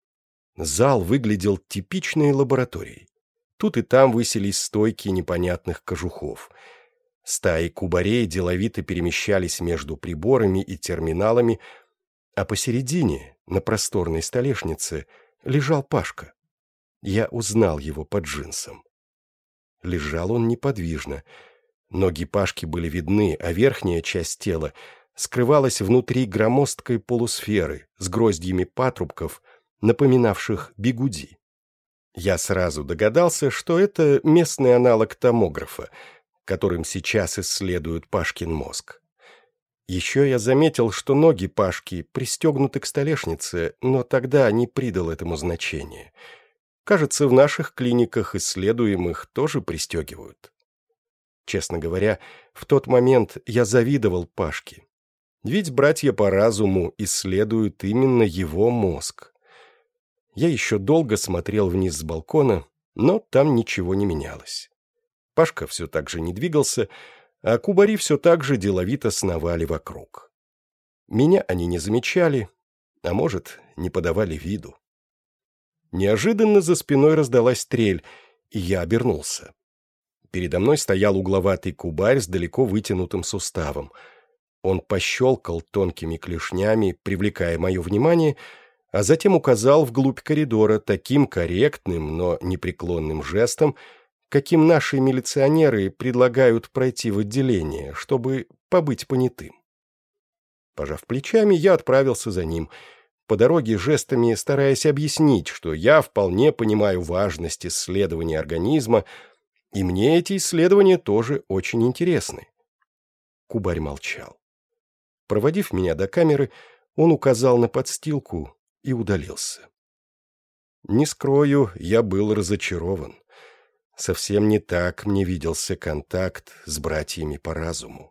Зал выглядел типичной лабораторией. Тут и там высились стойки непонятных кожухов. Стаи кубарей деловито перемещались между приборами и терминалами, а посередине, на просторной столешнице, лежал Пашка. Я узнал его по джинсам. Лежал он неподвижно. Ноги Пашки были видны, а верхняя часть тела скрывалась внутри громоздкой полусферы с гроздьями патрубков, напоминавших бигуди. Я сразу догадался, что это местный аналог томографа, которым сейчас исследуют Пашкин мозг. Еще я заметил, что ноги Пашки пристегнуты к столешнице, но тогда не придал этому значения. Кажется, в наших клиниках исследуемых тоже пристегивают. Честно говоря, в тот момент я завидовал Пашке. Ведь братья по разуму исследуют именно его мозг. Я еще долго смотрел вниз с балкона, но там ничего не менялось. Пашка все так же не двигался, а кубари все так же деловито сновали вокруг. Меня они не замечали, а может, не подавали виду. Неожиданно за спиной раздалась трель, и я обернулся. Передо мной стоял угловатый кубарь с далеко вытянутым суставом. Он пощелкал тонкими клешнями, привлекая мое внимание, а затем указал вглубь коридора таким корректным, но непреклонным жестом, каким наши милиционеры предлагают пройти в отделение, чтобы побыть понятым. Пожав плечами, я отправился за ним, по дороге жестами стараясь объяснить, что я вполне понимаю важность исследования организма, и мне эти исследования тоже очень интересны. Кубарь молчал. Проводив меня до камеры, он указал на подстилку и удалился. Не скрою, я был разочарован. Совсем не так мне виделся контакт с братьями по разуму.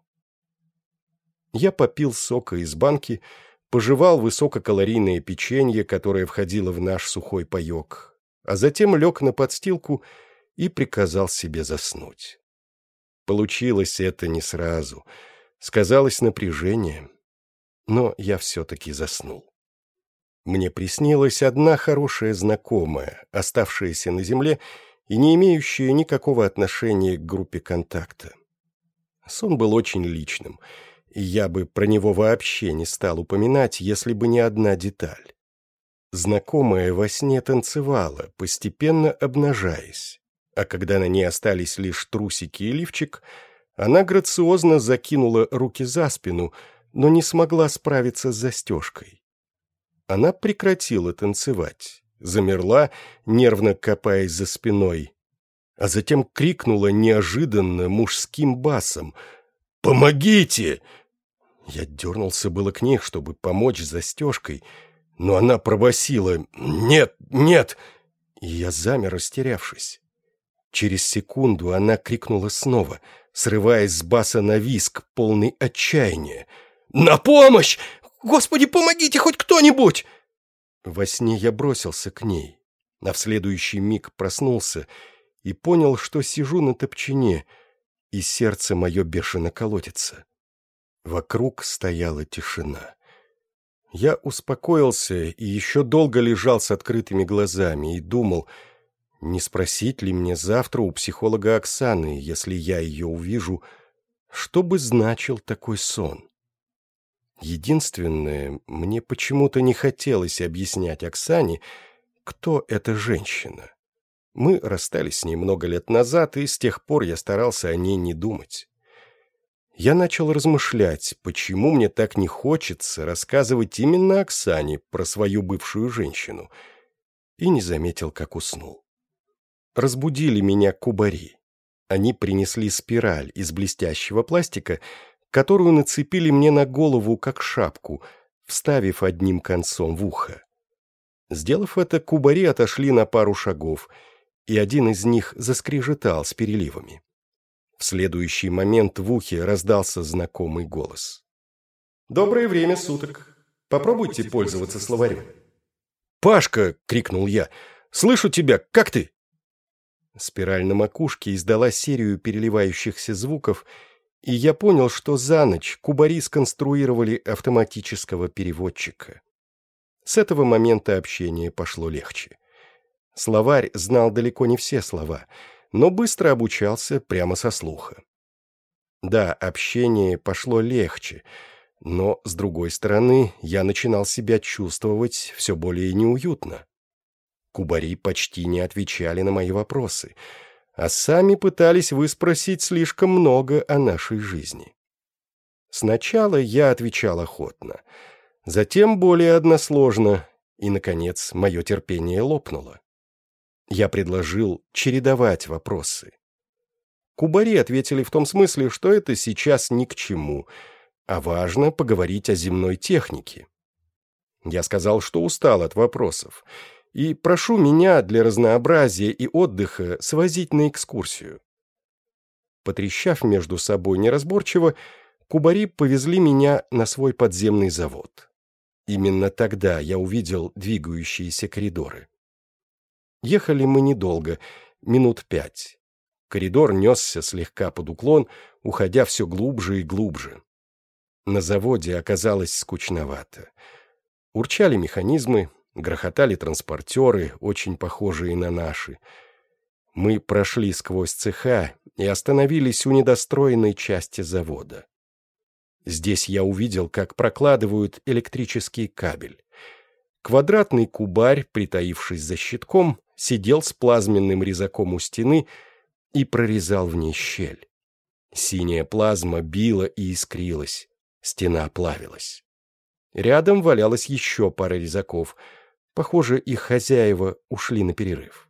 Я попил сока из банки, пожевал высококалорийное печенье, которое входило в наш сухой паек, а затем лег на подстилку и приказал себе заснуть. Получилось это не сразу, сказалось напряжение, но я все-таки заснул. Мне приснилась одна хорошая знакомая, оставшаяся на земле и не имеющая никакого отношения к группе контакта. Сон был очень личным, и я бы про него вообще не стал упоминать, если бы не одна деталь. Знакомая во сне танцевала, постепенно обнажаясь, а когда на ней остались лишь трусики и лифчик, она грациозно закинула руки за спину, но не смогла справиться с застежкой. Она прекратила танцевать, замерла, нервно копаясь за спиной, а затем крикнула неожиданно мужским басом: «Помогите!» Я дернулся было к ней, чтобы помочь с застежкой, но она пробасила: «Нет, нет!» И я замер, растерявшись. Через секунду она крикнула снова, срываясь с баса на визг, полный отчаяния: «На помощь! Господи, помогите хоть кто-нибудь!» Во сне я бросился к ней, а в следующий миг проснулся и понял, что сижу на топчине, и сердце мое бешено колотится. Вокруг стояла тишина. Я успокоился и еще долго лежал с открытыми глазами и думал, Не спросить ли мне завтра у психолога Оксаны, если я ее увижу, что бы значил такой сон? Единственное, мне почему-то не хотелось объяснять Оксане, кто эта женщина. Мы расстались с ней много лет назад, и с тех пор я старался о ней не думать. Я начал размышлять, почему мне так не хочется рассказывать именно Оксане про свою бывшую женщину, и не заметил, как уснул. Разбудили меня кубари. Они принесли спираль из блестящего пластика, которую нацепили мне на голову как шапку, вставив одним концом в ухо. Сделав это, кубари отошли на пару шагов, и один из них заскрежетал с переливами. В следующий момент в ухе раздался знакомый голос. «Доброе время суток. Попробуйте пользоваться словарем». «Пашка!» — крикнул я. «Слышу тебя! Как ты?» Спираль на макушке издала серию переливающихся звуков, и я понял, что за ночь кубари сконструировали автоматического переводчика. С этого момента общение пошло легче. Словарь знал далеко не все слова, но быстро обучался прямо со слуха. Да, общение пошло легче, но, с другой стороны, я начинал себя чувствовать все более неуютно. Кубари почти не отвечали на мои вопросы, а сами пытались выспросить слишком много о нашей жизни. Сначала я отвечал охотно, затем более односложно, и, наконец, мое терпение лопнуло. Я предложил чередовать вопросы. Кубари ответили в том смысле, что это сейчас ни к чему, а важно поговорить о земной технике. Я сказал, что устал от вопросов, и прошу меня для разнообразия и отдыха свозить на экскурсию. Потрещав между собой неразборчиво, кубари повезли меня на свой подземный завод. Именно тогда я увидел двигающиеся коридоры. Ехали мы недолго, минут пять. Коридор несся слегка под уклон, уходя все глубже и глубже. На заводе оказалось скучновато. Урчали механизмы, грохотали транспортеры, очень похожие на наши. Мы прошли сквозь цеха и остановились у недостроенной части завода. Здесь я увидел, как прокладывают электрический кабель. Квадратный кубарь, притаившись за щитком, сидел с плазменным резаком у стены и прорезал в ней щель. Синяя плазма била и искрилась, стена плавилась. Рядом валялась еще пара резаков. Похоже, их хозяева ушли на перерыв.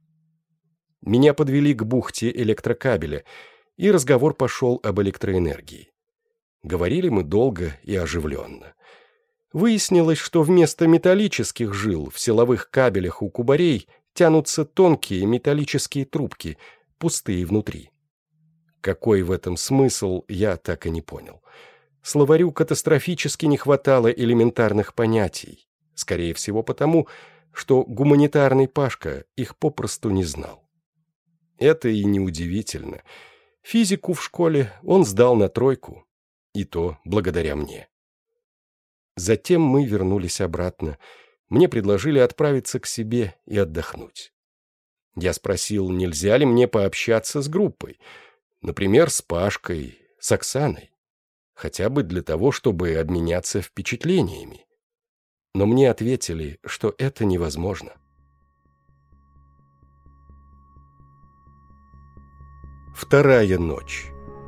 Меня подвели к бухте электрокабеля, и разговор пошел об электроэнергии. Говорили мы долго и оживленно. Выяснилось, что вместо металлических жил в силовых кабелях у кубарей тянутся тонкие металлические трубки, пустые внутри. Какой в этом смысл, я так и не понял. Словарю катастрофически не хватало элементарных понятий, скорее всего потому, что гуманитарный Пашка их попросту не знал. Это и неудивительно. Физику в школе он сдал на тройку, и то благодаря мне. Затем мы вернулись обратно. Мне предложили отправиться к себе и отдохнуть. Я спросил, нельзя ли мне пообщаться с группой, например, с Пашкой, с Оксаной, хотя бы для того, чтобы обменяться впечатлениями. Но мне ответили, что это невозможно. Вторая ночь.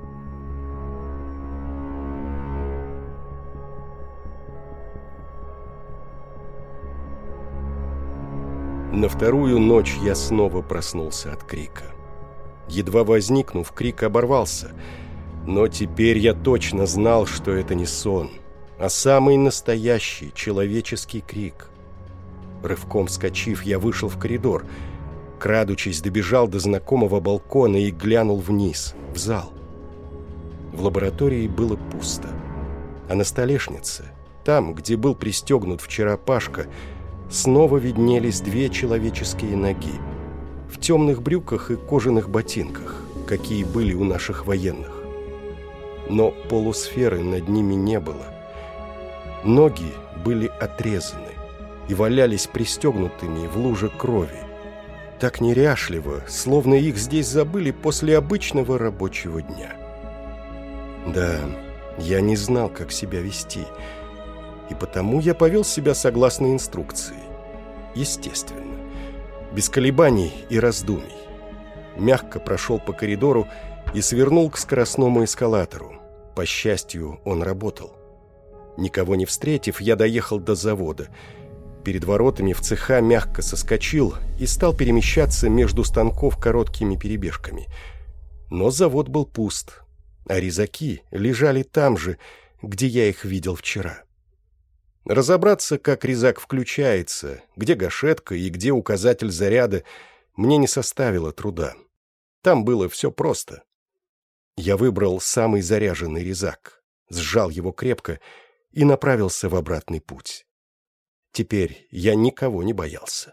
На вторую ночь я снова проснулся от крика. Едва возникнув, крик оборвался, но теперь я точно знал, что это не сон, а самый настоящий человеческий крик. Рывком вскочив, я вышел в коридор, крадучись, добежал до знакомого балкона и глянул вниз, в зал. В лаборатории было пусто, а на столешнице, там, где был пристегнут вчера Пашка, снова виднелись две человеческие ноги, в темных брюках и кожаных ботинках, какие были у наших военных. Но полусферы над ними не было. Ноги были отрезаны и валялись пристегнутыми в луже крови. так неряшливо, словно их здесь забыли после обычного рабочего дня. Да, я не знал, как себя вести, и потому я повел себя согласно инструкции. Естественно, без колебаний и раздумий. Мягко прошел по коридору и свернул к скоростному эскалатору. По счастью, он работал. Никого не встретив, я доехал до завода. Перед воротами в цеха мягко соскочил и стал перемещаться между станков короткими перебежками. Но завод был пуст, а резаки лежали там же, где я их видел вчера. Разобраться, как резак включается, где гашетка и где указатель заряда, мне не составило труда. Там было все просто. Я выбрал самый заряженный резак, сжал его крепко и направился в обратный путь. Теперь я никого не боялся.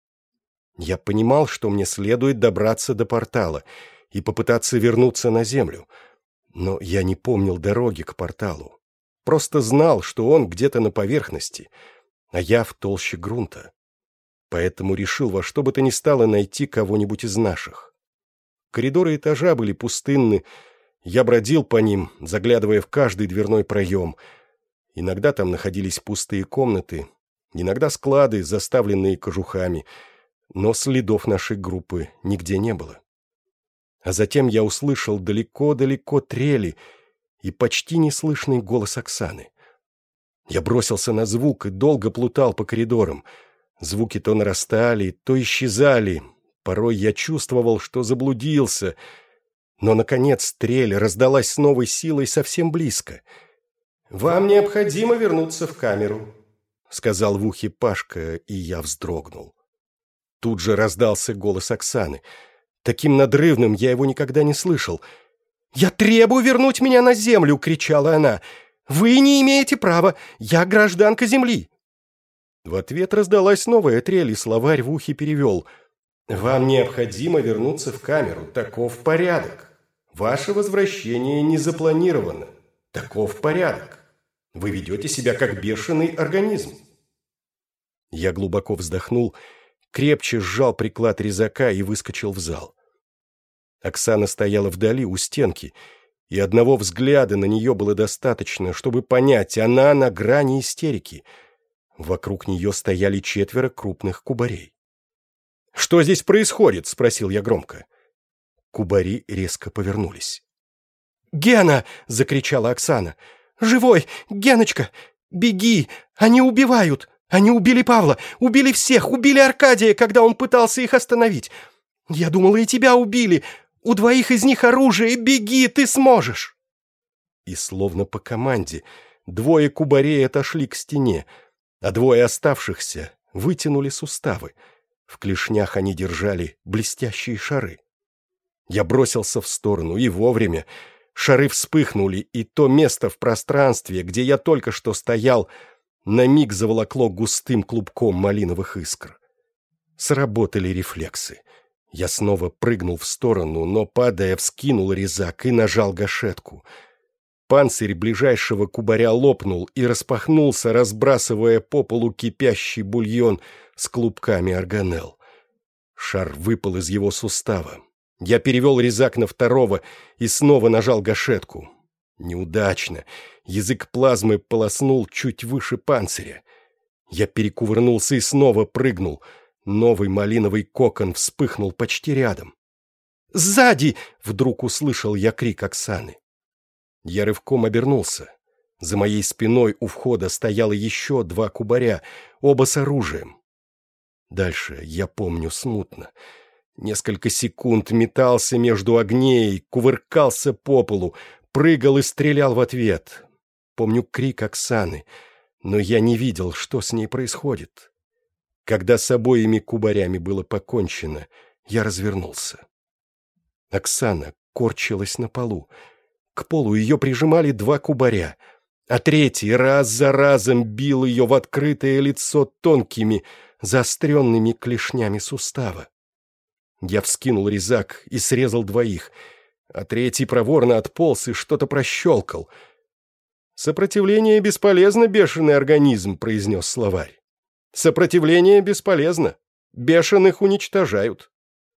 Я понимал, что мне следует добраться до портала и попытаться вернуться на землю, но я не помнил дороги к порталу. Просто знал, что он где-то на поверхности, а я в толще грунта. Поэтому решил во что бы то ни стало найти кого-нибудь из наших. Коридоры этажа были пустынны, я бродил по ним, заглядывая в каждый дверной проем. Иногда там находились пустые комнаты, иногда склады, заставленные кожухами, но следов нашей группы нигде не было. А затем я услышал далеко-далеко трели и почти неслышный голос Оксаны. Я бросился на звук и долго плутал по коридорам. Звуки то нарастали, то исчезали. Порой я чувствовал, что заблудился. Но, наконец, трель раздалась с новой силой совсем близко. «Вам необходимо вернуться в камеру», — сказал в ухе Пашка, и я вздрогнул. Тут же раздался голос Оксаны. Таким надрывным я его никогда не слышал. «Я требую вернуть меня на землю!» — кричала она. «Вы не имеете права! Я гражданка земли!» В ответ раздалась новая трель, и словарь в ухе перевел. «Вам необходимо вернуться в камеру. Таков порядок. Ваше возвращение не запланировано. Таков порядок. Вы ведете себя как бешеный организм». Я глубоко вздохнул, крепче сжал приклад резака и выскочил в зал. Оксана стояла вдали у стенки, и одного взгляда на нее было достаточно, чтобы понять, она на грани истерики. Вокруг нее стояли четверо крупных кубарей. «Что здесь происходит?» — спросил я громко. Кубари резко повернулись. «Гена!» — закричала Оксана. «Живой! Геночка! Беги! Они убивают! Они убили Павла! Убили всех! Убили Аркадия, когда он пытался их остановить! Я думала, и тебя убили! У двоих из них оружие! Беги, ты сможешь!» И словно по команде двое кубарей отошли к стене, а двое оставшихся вытянули суставы. В клешнях они держали блестящие шары. Я бросился в сторону, и вовремя. Шары вспыхнули, и то место в пространстве, где я только что стоял, на миг заволокло густым клубком малиновых искр. Сработали рефлексы. Я снова прыгнул в сторону, но, падая, вскинул резак и нажал гашетку. Панцирь ближайшего кубаря лопнул и распахнулся, разбрасывая по полу кипящий бульон с клубками органелл. Шар выпал из его сустава. Я перевел резак на второго и снова нажал гашетку. Неудачно. Язык плазмы полоснул чуть выше панциря. Я перекувырнулся и снова прыгнул. Новый малиновый кокон вспыхнул почти рядом. «Сзади!» — вдруг услышал я крик Оксаны. Я рывком обернулся. За моей спиной у входа стояло еще два кубаря, оба с оружием. Дальше я помню смутно. Несколько секунд метался между огней, кувыркался по полу, прыгал и стрелял в ответ. Помню крик Оксаны, но я не видел, что с ней происходит. Когда с обоими кубарями было покончено, я развернулся. Оксана корчилась на полу. К полу ее прижимали два кубаря, а третий раз за разом бил ее в открытое лицо тонкими, заостренными клешнями сустава. Я вскинул резак и срезал двоих, а третий проворно отполз и что-то прощелкал. «Сопротивление бесполезно, бешеный организм», — произнес словарь. «Сопротивление бесполезно. Бешеных уничтожают».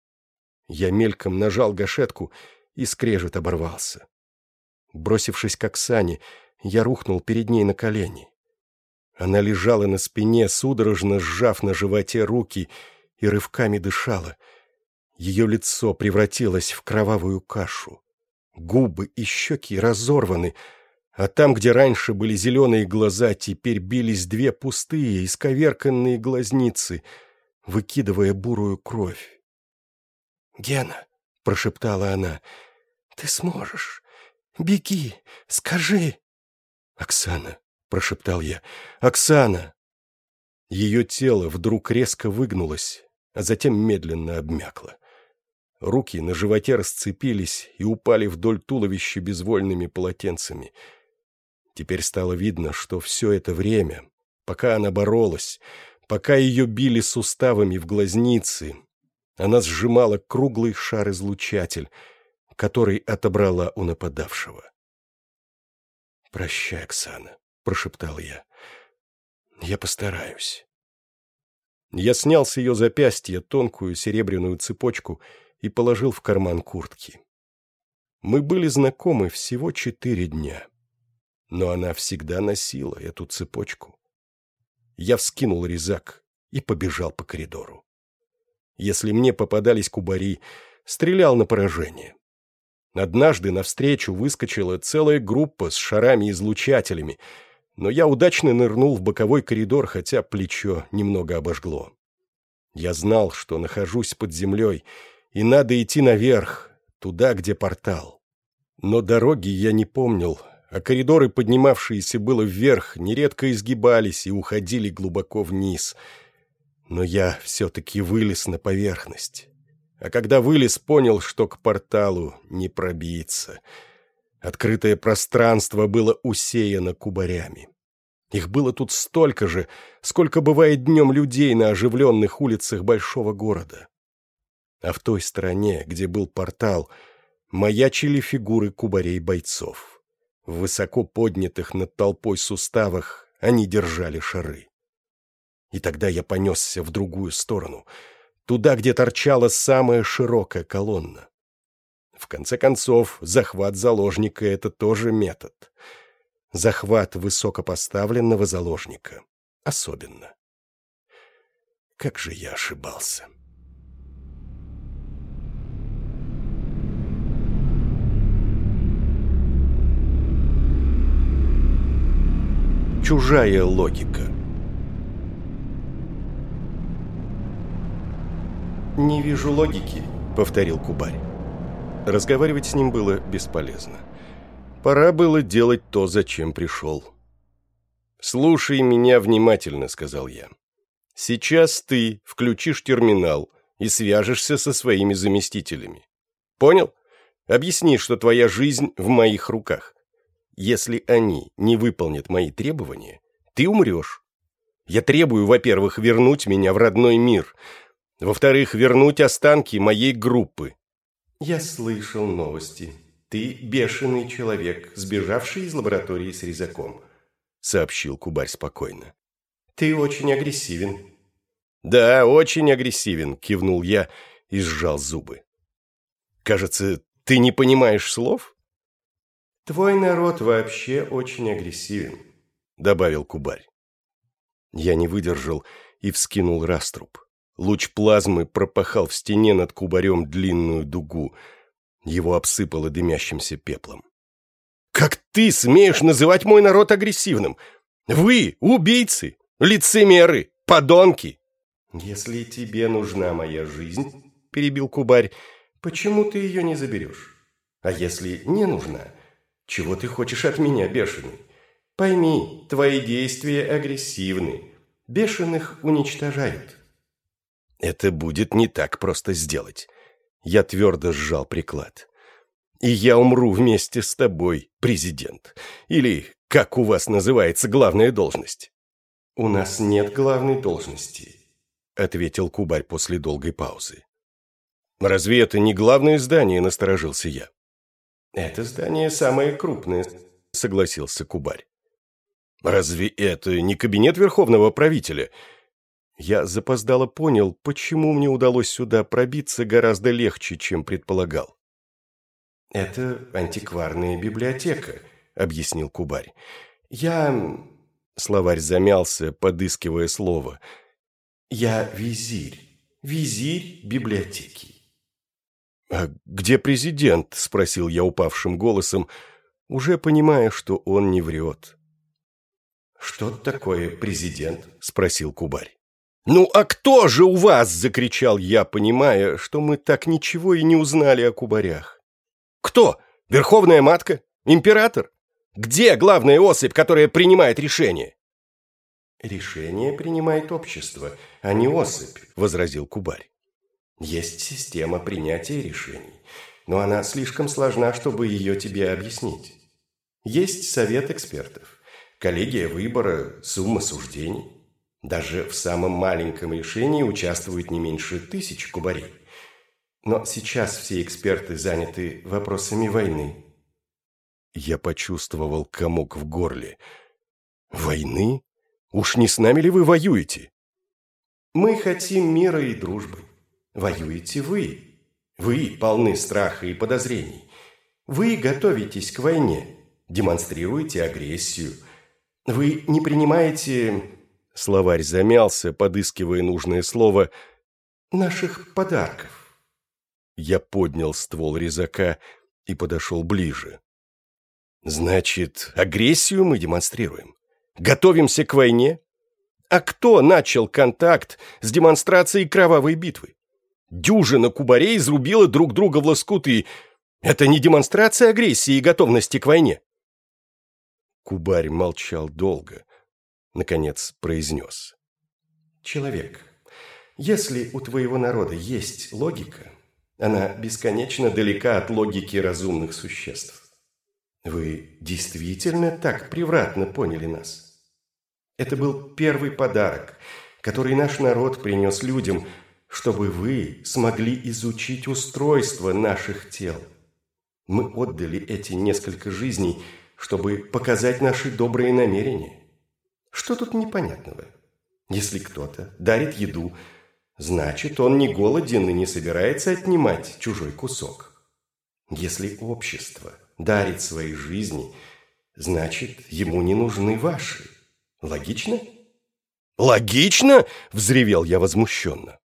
Я мельком нажал гашетку, и скрежет оборвался. Бросившись к Оксане, я рухнул перед ней на колени. Она лежала на спине, судорожно сжав на животе руки, и рывками дышала. Ее лицо превратилось в кровавую кашу. Губы и щеки разорваны, а там, где раньше были зеленые глаза, теперь бились две пустые, исковерканные глазницы, выкидывая бурую кровь. «Гена», — прошептала она, — «ты сможешь. Беги, скажи». «Оксана», — прошептал я, — «Оксана». Ее тело вдруг резко выгнулось, а затем медленно обмякло. Руки на животе расцепились и упали вдоль туловища безвольными полотенцами. Теперь стало видно, что все это время, пока она боролась, пока ее били суставами в глазницы, она сжимала круглый шар-излучатель, который отобрала у нападавшего. «Прощай, Оксана», — прошептал я. «Я постараюсь». Я снял с ее запястья тонкую серебряную цепочку и положил в карман куртки. Мы были знакомы всего четыре дня, но она всегда носила эту цепочку. Я вскинул резак и побежал по коридору. Если мне попадались кубари, стрелял на поражение. Однажды навстречу выскочила целая группа с шарами-излучателями, но я удачно нырнул в боковой коридор, хотя плечо немного обожгло. Я знал, что нахожусь под землей, и надо идти наверх, туда, где портал. Но дороги я не помнил, а коридоры, поднимавшиеся было вверх, нередко изгибались и уходили глубоко вниз. Но я все-таки вылез на поверхность. А когда вылез, понял, что к порталу не пробиться. Открытое пространство было усеяно кубарями. Их было тут столько же, сколько бывает днем людей на оживленных улицах большого города. А в той стороне, где был портал, маячили фигуры кубарей-бойцов. В высоко поднятых над толпой суставах они держали шары. И тогда я понесся в другую сторону, туда, где торчала самая широкая колонна. В конце концов, захват заложника — это тоже метод. Захват высокопоставленного заложника особенно. Как же я ошибался. Чужая логика. «Не вижу логики», — повторил Кубарь. Разговаривать с ним было бесполезно. Пора было делать то, зачем пришел. «Слушай меня внимательно», — сказал я. «Сейчас ты включишь терминал и свяжешься со своими заместителями. Понял? Объясни, что твоя жизнь в моих руках. Если они не выполнят мои требования, ты умрешь. Я требую, во-первых, вернуть меня в родной мир, во-вторых, вернуть останки моей группы». «Я слышал новости. Ты бешеный человек, сбежавший из лаборатории с резаком», — сообщил Кубарь спокойно. «Ты очень агрессивен». «Да, очень агрессивен», — кивнул я и сжал зубы. «Кажется, ты не понимаешь слов?» «Твой народ вообще очень агрессивен», — добавил Кубарь. Я не выдержал и вскинул раструб. Луч плазмы пропахал в стене над Кубарем длинную дугу. Его обсыпало дымящимся пеплом. «Как ты смеешь называть мой народ агрессивным? Вы убийцы, лицемеры, подонки!» «Если тебе нужна моя жизнь, — перебил Кубарь, — почему ты ее не заберешь? А если не нужна, чего ты хочешь от меня, бешеный? Пойми, твои действия агрессивны. Бешеных уничтожают». «Это будет не так просто сделать». Я твердо сжал приклад. «И я умру вместе с тобой, президент. Или, как у вас называется, главная должность?» «У нас нет главной должности», — ответил Кубарь после долгой паузы. «Разве это не главное здание?» — насторожился я. «Это здание самое крупное», — согласился Кубарь. «Разве это не кабинет верховного правителя? Я запоздало понял, почему мне удалось сюда пробиться гораздо легче, чем предполагал. «Это антикварная библиотека», — объяснил Кубарь. «Я...» — словарь замялся, подыскивая слово. «Я визирь. Визирь библиотеки». «А где президент?» — спросил я упавшим голосом, уже понимая, что он не врет. «Что такое президент?» — спросил Кубарь. «Ну а кто же у вас?» — закричал я, понимая, что мы так ничего и не узнали о кубарях. «Кто? Верховная матка? Император? Где главная особь, которая принимает решение?» «Решение принимает общество, а не особь», — возразил Кубарь. «Есть система принятия решений, но она слишком сложна, чтобы ее тебе объяснить. Есть совет экспертов, коллегия выбора, сумма суждений. Даже в самом маленьком решении участвует не меньше тысяч кубарей. Но сейчас все эксперты заняты вопросами войны». Я почувствовал комок в горле. «Войны? Уж не с нами ли вы воюете?» «Мы хотим мира и дружбы. Воюете вы. Вы полны страха и подозрений. Вы готовитесь к войне, демонстрируете агрессию. Вы не принимаете...» Словарь замялся, подыскивая нужное слово. «Наших подарков». Я поднял ствол резака и подошел ближе. «Значит, агрессию мы демонстрируем? Готовимся к войне? А кто начал контакт с демонстрацией кровавой битвы? Дюжина кубарей изрубила друг друга в лоскуты. Это не демонстрация агрессии и готовности к войне?» Кубарь молчал долго. Наконец произнес. «Человек, если у твоего народа есть логика, она бесконечно далека от логики разумных существ. Вы действительно так превратно поняли нас. Это был первый подарок, который наш народ принес людям, чтобы вы смогли изучить устройство наших тел. Мы отдали эти несколько жизней, чтобы показать наши добрые намерения. Что тут непонятного? Если кто-то дарит еду, значит, он не голоден и не собирается отнимать чужой кусок. Если общество дарит свои жизни, значит, ему не нужны ваши. Логично?» «Логично?» — взревел я возмущенно.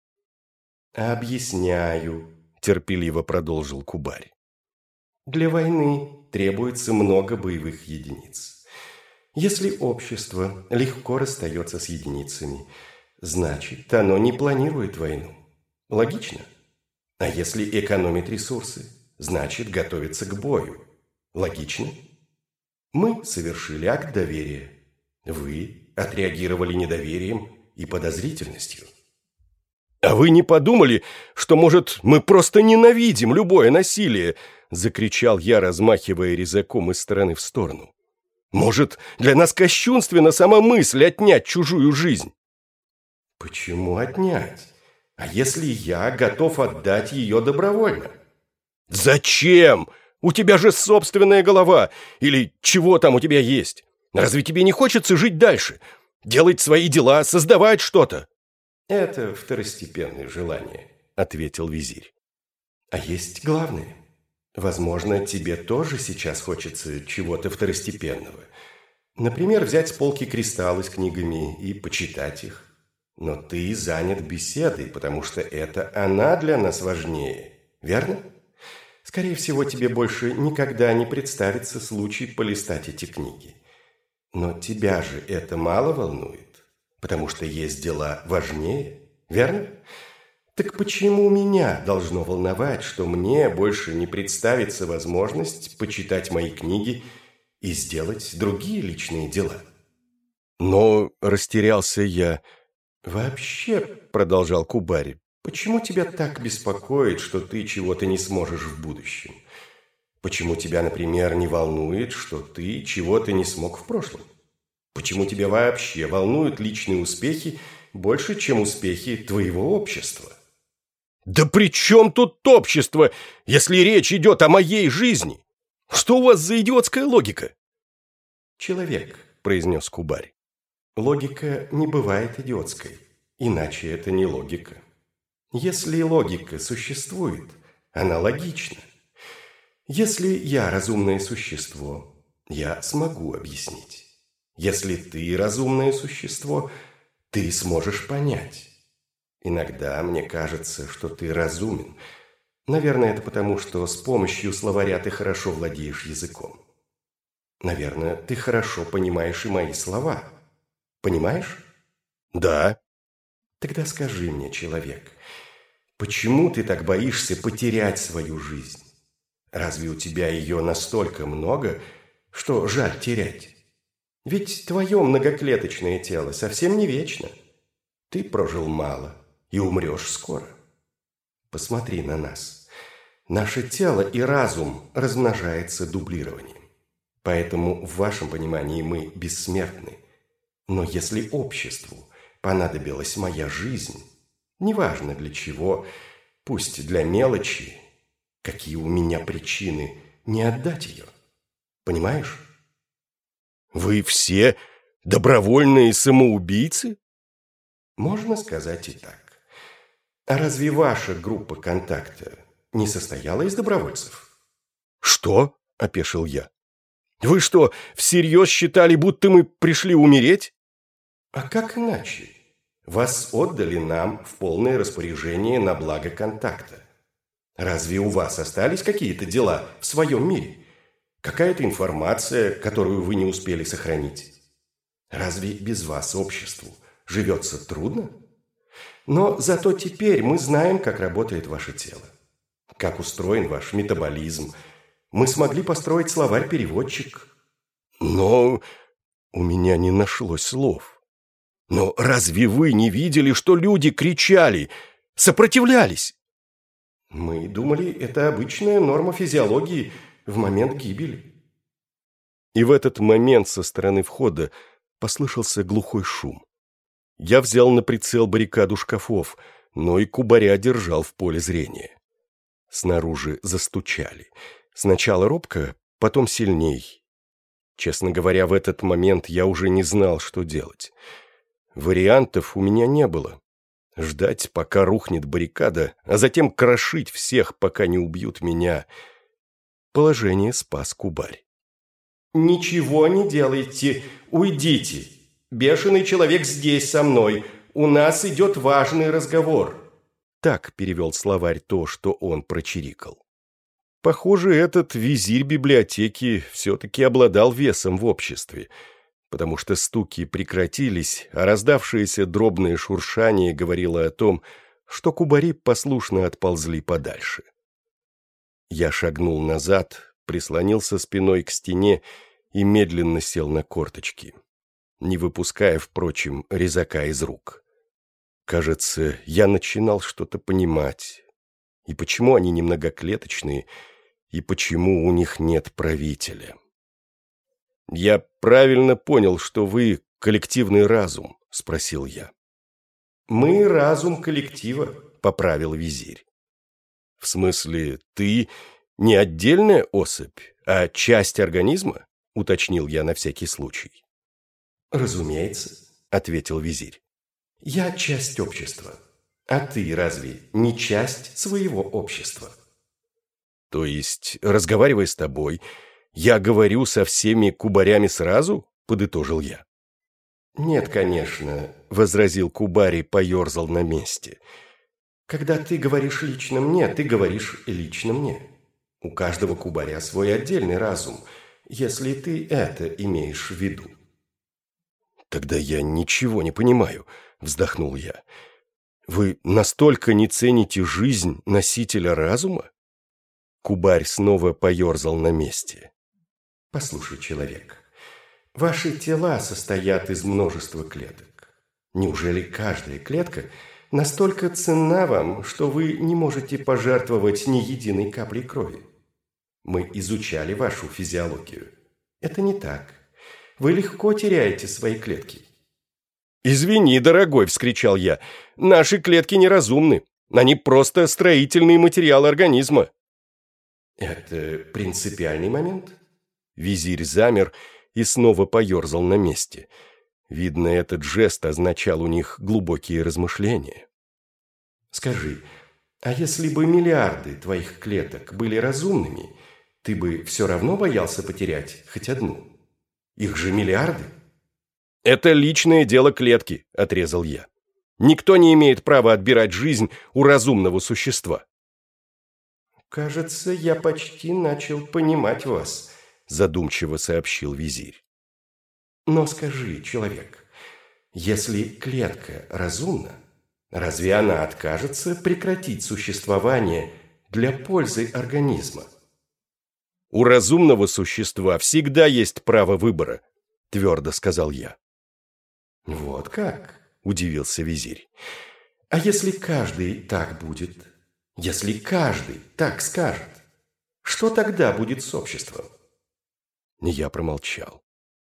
«Объясняю», — терпеливо продолжил Кубарь. «Для войны требуется много боевых единиц. Если общество легко расстается с единицами, значит, оно не планирует войну. Логично? А если экономит ресурсы, значит, готовится к бою. Логично? Мы совершили акт доверия. Вы отреагировали недоверием и подозрительностью. «А вы не подумали, что, может, мы просто ненавидим любое насилие?» — закричал я, размахивая резаком из стороны в сторону. «Может, для нас кощунственна сама мысль отнять чужую жизнь?» «Почему отнять? А если я готов отдать ее добровольно?» «Зачем? У тебя же собственная голова. Или чего там у тебя есть? Разве тебе не хочется жить дальше? Делать свои дела, создавать что-то?» «Это второстепенное желание», — ответил визирь. «А есть главное. Возможно, тебе тоже сейчас хочется чего-то второстепенного. Например, взять с полки кристаллы с книгами и почитать их. Но ты занят беседой, потому что это она для нас важнее, верно? Скорее всего, тебе больше никогда не представится случай полистать эти книги. Но тебя же это мало волнует, потому что есть дела важнее, верно? Так почему меня должно волновать, что мне больше не представится возможность почитать мои книги и сделать другие личные дела?» Но растерялся я. «Вообще, — продолжал Кубарь, — почему тебя так беспокоит, что ты чего-то не сможешь в будущем? Почему тебя, например, не волнует, что ты чего-то не смог в прошлом? Почему тебя вообще волнуют личные успехи больше, чем успехи твоего общества?» «Да при чем тут общество, если речь идет о моей жизни? Что у вас за идиотская логика?» «Человек, — произнес Кубарь, — логика не бывает идиотской. Иначе это не логика. Если логика существует, она логична. Если я разумное существо, я смогу объяснить. Если ты разумное существо, ты сможешь понять. Иногда мне кажется, что ты разумен. Наверное, это потому, что с помощью словаря ты хорошо владеешь языком. Наверное, ты хорошо понимаешь и мои слова. Понимаешь? Да. Тогда скажи мне, человек, почему ты так боишься потерять свою жизнь? Разве у тебя ее настолько много, что жаль терять? Ведь твое многоклеточное тело совсем не вечно. Ты прожил мало и умрешь скоро. Посмотри на нас. Наше тело и разум размножается дублированием. Поэтому в вашем понимании мы бессмертны. Но если обществу понадобилась моя жизнь, неважно для чего, пусть для мелочи, какие у меня причины не отдать ее? Понимаешь? Вы все добровольные самоубийцы? Можно сказать и так. А разве ваша группа контакта не состояла из добровольцев? Что? — опешил я. Вы что, всерьез считали, будто мы пришли умереть? А как иначе? Вас отдали нам в полное распоряжение на благо контакта. Разве у вас остались какие-то дела в своем мире? Какая-то информация, которую вы не успели сохранить? Разве без вас обществу живется трудно? Но зато теперь мы знаем, как работает ваше тело, как устроен ваш метаболизм. Мы смогли построить словарь-переводчик. Но у меня не нашлось слов. Но разве вы не видели, что люди кричали, сопротивлялись? Мы думали, это обычная норма физиологии в момент гибели. И в этот момент со стороны входа послышался глухой шум. Я взял на прицел баррикаду шкафов, но и кубаря держал в поле зрения. Снаружи застучали. Сначала робко, потом сильней. Честно говоря, в этот момент я уже не знал, что делать. Вариантов у меня не было. Ждать, пока рухнет баррикада, а затем крошить всех, пока не убьют меня. Положение спас кубарь. «Ничего не делайте, уйдите. Бешеный человек здесь со мной. У нас идет важный разговор». Так перевел словарь то, что он прочирикал. Похоже, этот визирь библиотеки все-таки обладал весом в обществе, потому что стуки прекратились, а раздавшееся дробное шуршание говорило о том, что кубари послушно отползли подальше. Я шагнул назад, прислонился спиной к стене и медленно сел на корточки, не выпуская, впрочем, резака из рук. Кажется, я начинал что-то понимать. И почему они немногоклеточные, и почему у них нет правителя. «Я правильно понял, что вы коллективный разум?» — спросил я. «Мы разум коллектива», — поправил визирь. «В смысле, ты не отдельная особь, а часть организма?» — уточнил я на всякий случай. «Разумеется», — ответил визирь. «Я часть общества. А ты разве не часть своего общества?» «То есть, разговаривая с тобой, я говорю со всеми кубарями сразу?» — подытожил я. «Нет, конечно», — возразил кубарь и поерзал на месте. «Когда ты говоришь лично мне, ты говоришь лично мне. У каждого кубаря свой отдельный разум, если ты это имеешь в виду». «Тогда я ничего не понимаю», — вздохнул я. «Вы настолько не цените жизнь носителя разума?» Кубарь снова поерзал на месте. «Послушай, человек, ваши тела состоят из множества клеток. Неужели каждая клетка настолько ценна вам, что вы не можете пожертвовать ни единой каплей крови? Мы изучали вашу физиологию. Это не так. Вы легко теряете свои клетки». «Извини, дорогой», — вскричал я, — «наши клетки неразумны. Они просто строительный материал организма». «Это принципиальный момент?» Визирь замер и снова поерзал на месте. Видно, этот жест означал у них глубокие размышления. Скажи, а если бы миллиарды твоих клеток были разумными, ты бы все равно боялся потерять хоть одну? Их же миллиарды. «Это личное дело клетки», — отрезал я. «Никто не имеет права отбирать жизнь у разумного существа». «Кажется, я почти начал понимать вас», — задумчиво сообщил визирь. «Но скажи, человек, если клетка разумна, разве она откажется прекратить существование для пользы организма?» «У разумного существа всегда есть право выбора», — твердо сказал я. «Вот как?» – удивился визирь. «А если каждый так будет? Если каждый так скажет? Что тогда будет с обществом?» Я промолчал.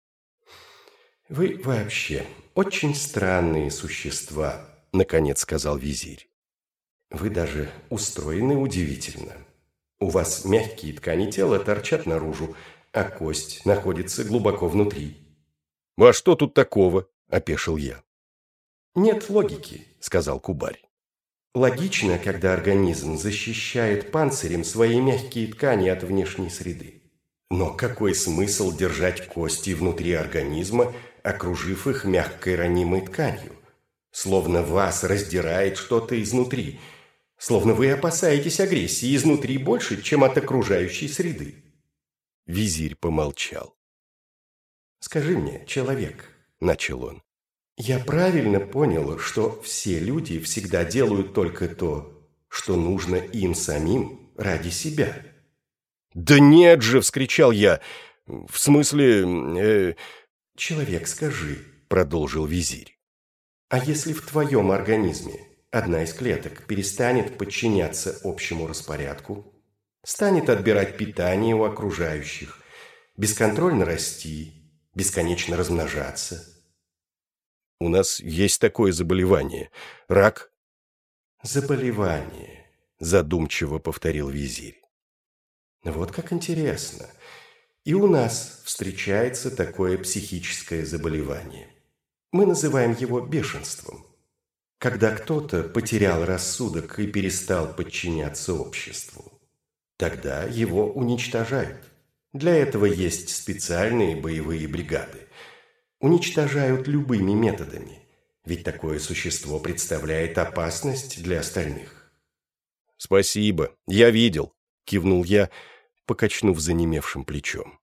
«Вы вообще очень странные существа», – наконец сказал визирь. «Вы даже устроены удивительно. У вас мягкие ткани тела торчат наружу, а кость находится глубоко внутри». «А что тут такого?» – опешил я. «Нет логики», – сказал Кубарь. «Логично, когда организм защищает панцирем свои мягкие ткани от внешней среды. Но какой смысл держать кости внутри организма, окружив их мягкой ранимой тканью? Словно вас раздирает что-то изнутри, словно вы опасаетесь агрессии изнутри больше, чем от окружающей среды». Визирь помолчал. «Скажи мне, человек», – начал он, – «я правильно понял, что все люди всегда делают только то, что нужно им самим ради себя?» «Да нет же!» – вскричал я. «В смысле...» э... «Человек, скажи», – продолжил визирь, «а если в твоем организме одна из клеток перестанет подчиняться общему распорядку, станет отбирать питание у окружающих, бесконтрольно расти, бесконечно размножаться?» «У нас есть такое заболевание. Рак». «Заболевание», – задумчиво повторил визирь. «Вот как интересно. И у нас встречается такое психическое заболевание. Мы называем его бешенством. Когда кто-то потерял рассудок и перестал подчиняться обществу, тогда его уничтожают. Для этого есть специальные боевые бригады. Уничтожают любыми методами, ведь такое существо представляет опасность для остальных». «Спасибо, я видел», – кивнул я, покачнув занемевшим плечом.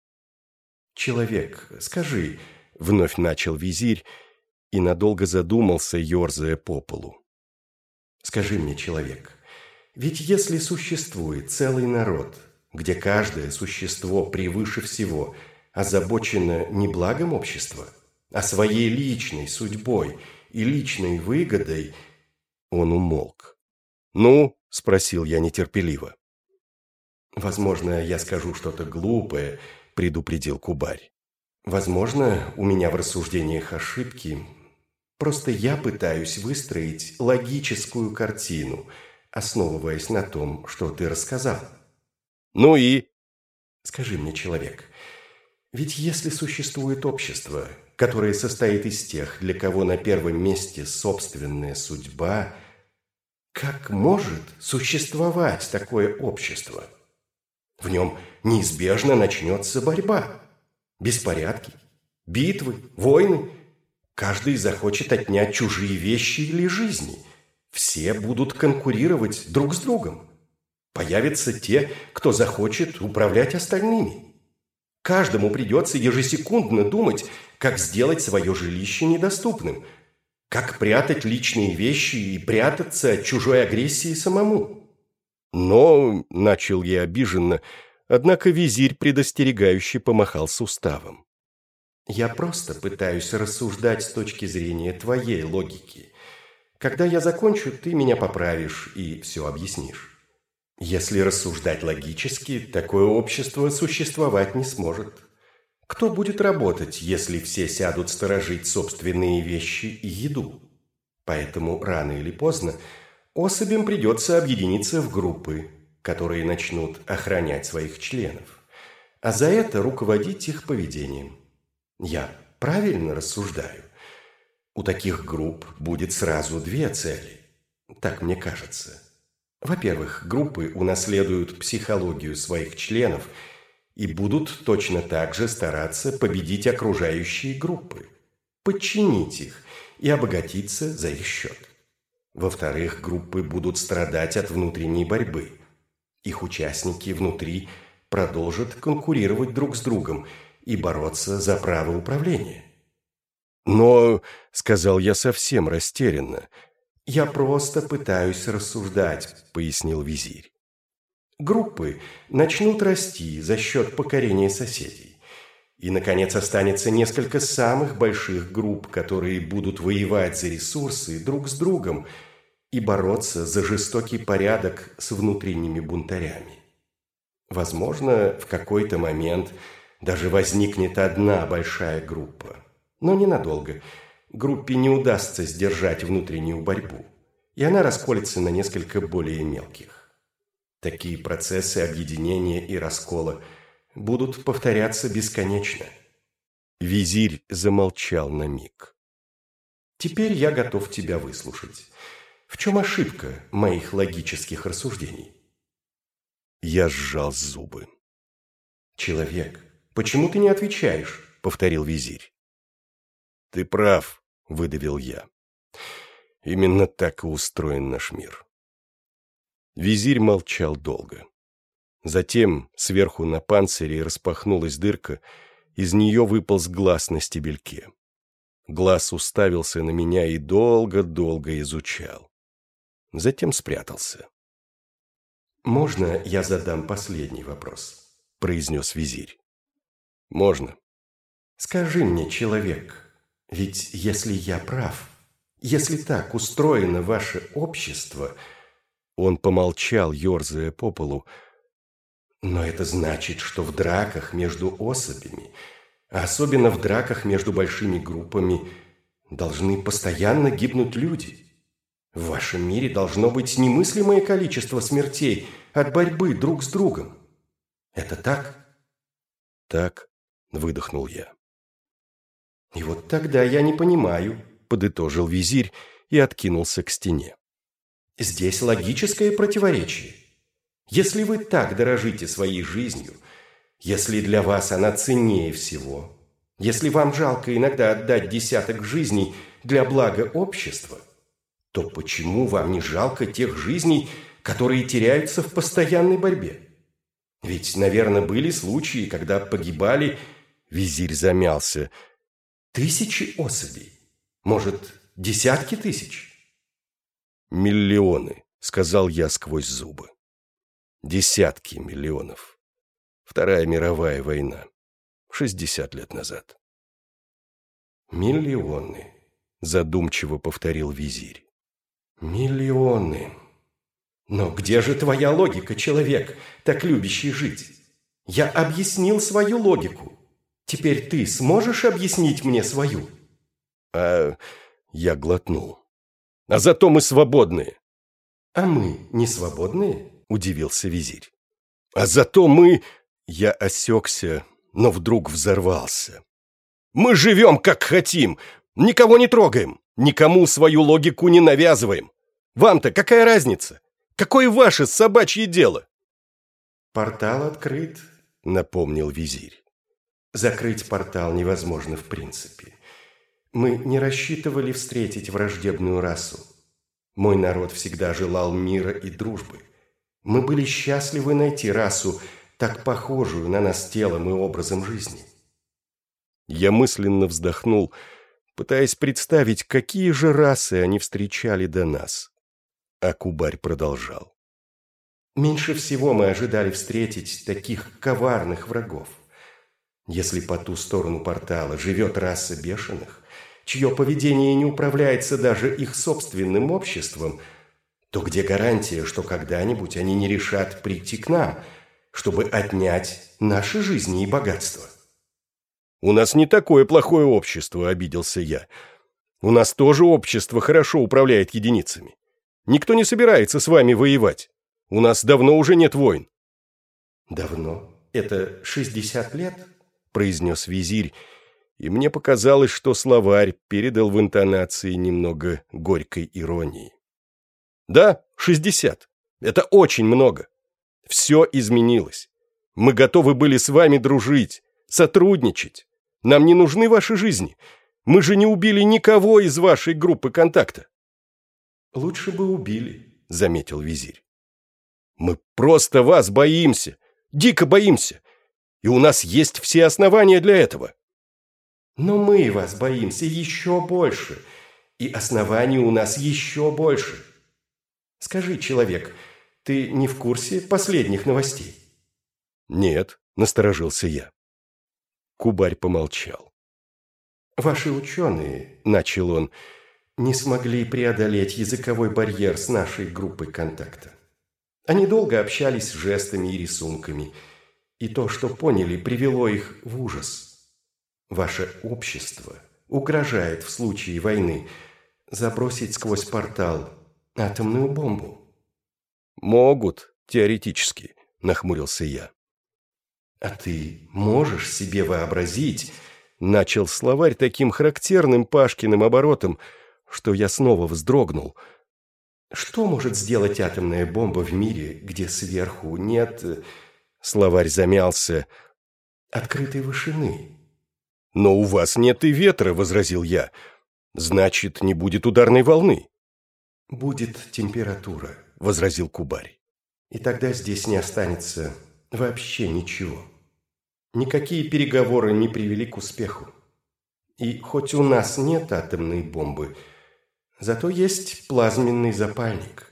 «Человек, скажи», – вновь начал визирь и надолго задумался, ерзая по полу. «Скажи мне, человек, ведь если существует целый народ, где каждое существо превыше всего озабочено не благом общества, а своей личной судьбой и личной выгодой...» Он умолк. «Ну?» – спросил я нетерпеливо. «Возможно, я скажу что-то глупое», – предупредил Кубарь. «Возможно, у меня в рассуждениях ошибки. Просто я пытаюсь выстроить логическую картину, основываясь на том, что ты рассказал». «Ну и?» «Скажи мне, человек, ведь если существует общество, которое состоит из тех, для кого на первом месте собственная судьба, как может существовать такое общество? В нем неизбежно начнется борьба, беспорядки, битвы, войны. Каждый захочет отнять чужие вещи или жизни. Все будут конкурировать друг с другом. Появятся те, кто захочет управлять остальными. Каждому придется ежесекундно думать, как сделать свое жилище недоступным, как прятать личные вещи и прятаться от чужой агрессии самому». «Но...» – начал я обиженно, однако визирь предостерегающе помахал суставом. «Я просто пытаюсь рассуждать с точки зрения твоей логики. Когда я закончу, ты меня поправишь и все объяснишь. Если рассуждать логически, такое общество существовать не сможет. Кто будет работать, если все сядут сторожить собственные вещи и еду? Поэтому рано или поздно особям придется объединиться в группы, которые начнут охранять своих членов, а за это руководить их поведением. Я правильно рассуждаю? У таких групп будет сразу две цели. Так мне кажется. Во-первых, группы унаследуют психологию своих членов и будут точно так же стараться победить окружающие группы, подчинить их и обогатиться за их счет. Во-вторых, группы будут страдать от внутренней борьбы. Их участники внутри продолжат конкурировать друг с другом и бороться за право управления. «Но, — сказал я совсем растерянно, — я просто пытаюсь рассуждать, — пояснил визирь. Группы начнут расти за счет покорения соседей. И, наконец, останется несколько самых больших групп, которые будут воевать за ресурсы друг с другом и бороться за жестокий порядок с внутренними бунтарями. Возможно, в какой-то момент даже возникнет одна большая группа. Но ненадолго. Группе не удастся сдержать внутреннюю борьбу, и она расколется на несколько более мелких. Такие процессы объединения и раскола будут повторяться бесконечно. Визирь замолчал на миг. Теперь я готов тебя выслушать. В чем ошибка моих логических рассуждений? Я сжал зубы. Человек, почему ты не отвечаешь? Повторил визирь. Ты прав, выдавил я. Именно так и устроен наш мир. Визирь молчал долго. Затем сверху на панцире распахнулась дырка, из нее выполз глаз на стебельке. Глаз уставился на меня и долго-долго изучал. Затем спрятался. «Можно я задам последний вопрос?» – произнес визирь. «Можно». «Скажи мне, человек, ведь если я прав, если так устроено ваше общество...» Он помолчал, ерзая по полу. «Но это значит, что в драках между особями, а особенно в драках между большими группами, должны постоянно гибнуть люди. В вашем мире должно быть немыслимое количество смертей от борьбы друг с другом. Это так?» «Так», — выдохнул я. «И вот тогда я не понимаю», — подытожил визирь и откинулся к стене. «Здесь логическое противоречие. Если вы так дорожите своей жизнью, если для вас она ценнее всего, если вам жалко иногда отдать десяток жизней для блага общества, то почему вам не жалко тех жизней, которые теряются в постоянной борьбе? Ведь, наверное, были случаи, когда погибали...» Визирь замялся. «Тысячи особей. Может, десятки тысяч?» «Миллионы», — сказал я сквозь зубы. «Десятки миллионов. Вторая мировая война. Шестьдесят лет назад». «Миллионы», — задумчиво повторил визирь. «Миллионы. Но где же твоя логика, человек, так любящий жить? Я объяснил свою логику. Теперь ты сможешь объяснить мне свою?» «А...» — я глотнул. «А зато мы свободные». «А мы не свободные?» — удивился визирь. «А зато мы...» — я осекся, но вдруг взорвался. «Мы живем, как хотим, никого не трогаем, никому свою логику не навязываем. Вам-то какая разница? Какое ваше собачье дело?» «Портал открыт», — напомнил визирь. «Закрыть портал невозможно в принципе. Мы не рассчитывали встретить враждебную расу. Мой народ всегда желал мира и дружбы. Мы были счастливы найти расу, так похожую на нас телом и образом жизни». Я мысленно вздохнул, пытаясь представить, какие же расы они встречали до нас. А Кубарь продолжал. «Меньше всего мы ожидали встретить таких коварных врагов. Если по ту сторону портала живет раса бешеных, чье поведение не управляется даже их собственным обществом, то где гарантия, что когда-нибудь они не решат прийти к нам, чтобы отнять наши жизни и богатства?» «У нас не такое плохое общество», — обиделся я. «У нас тоже общество хорошо управляет единицами. Никто не собирается с вами воевать. У нас давно уже нет войн». «Давно? Это шестьдесят лет?» — произнес визирь, и мне показалось, что словарь передал в интонации немного горькой иронии. Да, шестьдесят. Это очень много. Все изменилось. Мы готовы были с вами дружить, сотрудничать. Нам не нужны ваши жизни. Мы же не убили никого из вашей группы контакта. Лучше бы убили, заметил визирь. Мы просто вас боимся, дико боимся. И у нас есть все основания для этого. Но мы вас боимся еще больше, и оснований у нас еще больше. Скажи, человек, ты не в курсе последних новостей? Нет, насторожился я. Кубарь помолчал. Ваши ученые, начал он, не смогли преодолеть языковой барьер с нашей группой контакта. Они долго общались жестами и рисунками, и то, что поняли, привело их в ужас. Ваше общество угрожает в случае войны забросить сквозь портал атомную бомбу. Могут, теоретически, нахмурился я. А ты можешь себе вообразить, начал словарь таким характерным Пашкиным оборотом, что я снова вздрогнул. Что может сделать атомная бомба в мире, где сверху нет... Словарь замялся. Открытой вышины. Но у вас нет и ветра, возразил я. Значит, не будет ударной волны. Будет температура, возразил Кубарь. И тогда здесь не останется вообще ничего. Никакие переговоры не привели к успеху. И хоть у нас нет атомной бомбы, зато есть плазменный запальник.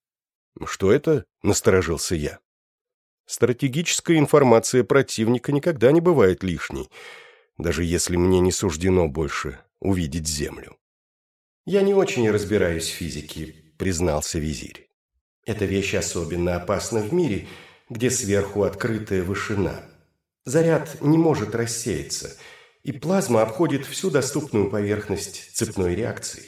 Что это? Насторожился я. Стратегическая информация противника никогда не бывает лишней, даже если мне не суждено больше увидеть Землю. «Я не очень разбираюсь в физике», — признался визирь. «Эта вещь особенно опасна в мире, где сверху открытая вышина. Заряд не может рассеяться, и плазма обходит всю доступную поверхность цепной реакции.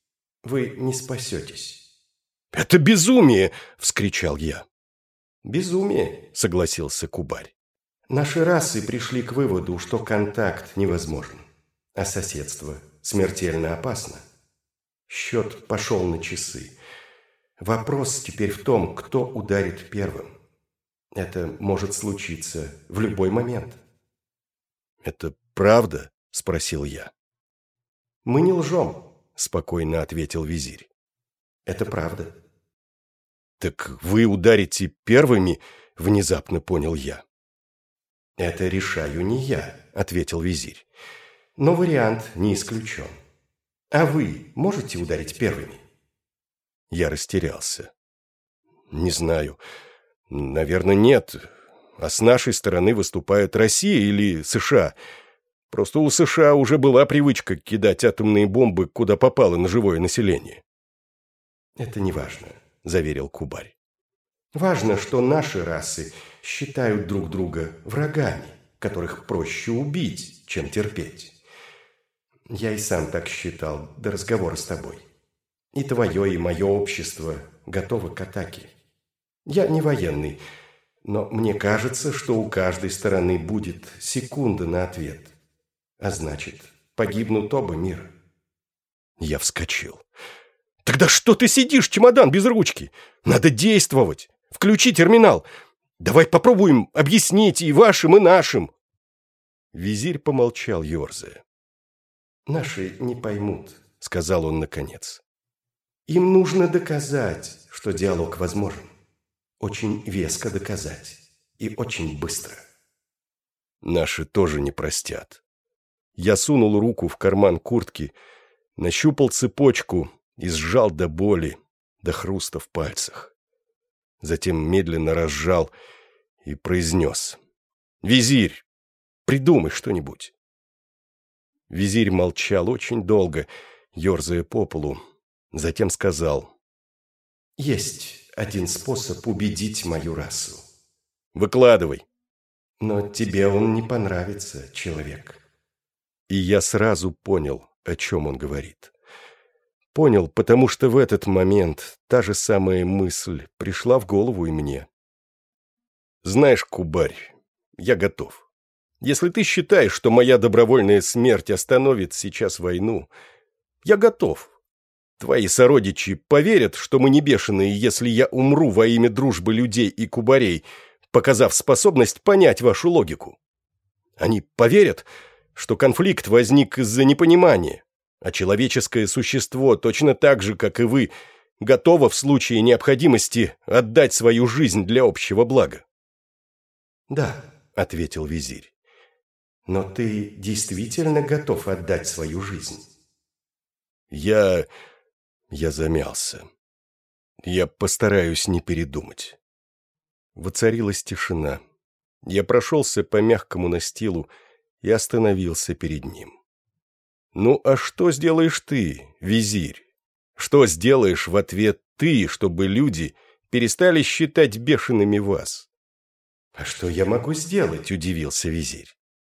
Вы не спасетесь». «Это безумие!» — вскричал я. «Безумие», — согласился Кубарь. «Наши расы пришли к выводу, что контакт невозможен, а соседство смертельно опасно. Счет пошел на часы. Вопрос теперь в том, кто ударит первым. Это может случиться в любой момент». «Это правда?» — спросил я. «Мы не лжем», — спокойно ответил визирь. «Это правда». «Так вы ударите первыми?» — внезапно понял я. «Это решаю не я», — ответил визирь. «Но вариант не исключен. А вы можете ударить первыми?» Я растерялся. «Не знаю. Наверное, нет. А с нашей стороны выступают Россия или США. Просто у США уже была привычка кидать атомные бомбы, куда попало на живое население». «Это не важно», — заверил Кубарь. «Важно, что наши расы считают друг друга врагами, которых проще убить, чем терпеть. Я и сам так считал до разговора с тобой. И твое, и мое общество готовы к атаке. Я не военный, но мне кажется, что у каждой стороны будет секунда на ответ. А значит, погибнут оба мира». Я вскочил. «Тогда что ты сидишь, чемодан без ручки? Надо действовать! Включи терминал! Давай попробуем объяснить и вашим, и нашим!» Визирь помолчал, ерзая. «Наши не поймут», — сказал он наконец. «Им нужно доказать, что диалог возможен. Очень веско доказать. И очень быстро». «Наши тоже не простят». Я сунул руку в карман куртки, нащупал цепочку и сжал до боли, до хруста в пальцах. Затем медленно разжал и произнес: «Визирь, придумай что-нибудь». Визирь молчал очень долго, ерзая по полу, затем сказал: «Есть один способ убедить мою расу». «Выкладывай». «Но тебе он не понравится, человек». И я сразу понял, о чем он говорит. Понял, потому что в этот момент та же самая мысль пришла в голову и мне. «Знаешь, Кубарь, я готов. Если ты считаешь, что моя добровольная смерть остановит сейчас войну, я готов. Твои сородичи поверят, что мы не бешеные, если я умру во имя дружбы людей и кубарей, показав способность понять вашу логику. Они поверят, что конфликт возник из-за непонимания, а человеческое существо, точно так же, как и вы, готово в случае необходимости отдать свою жизнь для общего блага. «Да», — ответил визирь, — «но ты действительно готов отдать свою жизнь?» Я... я замялся. Я постараюсь не передумать. Воцарилась тишина. Я прошелся по мягкому настилу и остановился перед ним. «Ну, а что сделаешь ты, визирь? Что сделаешь в ответ ты, чтобы люди перестали считать бешеными вас?» «А что я могу сделать?» – удивился визирь.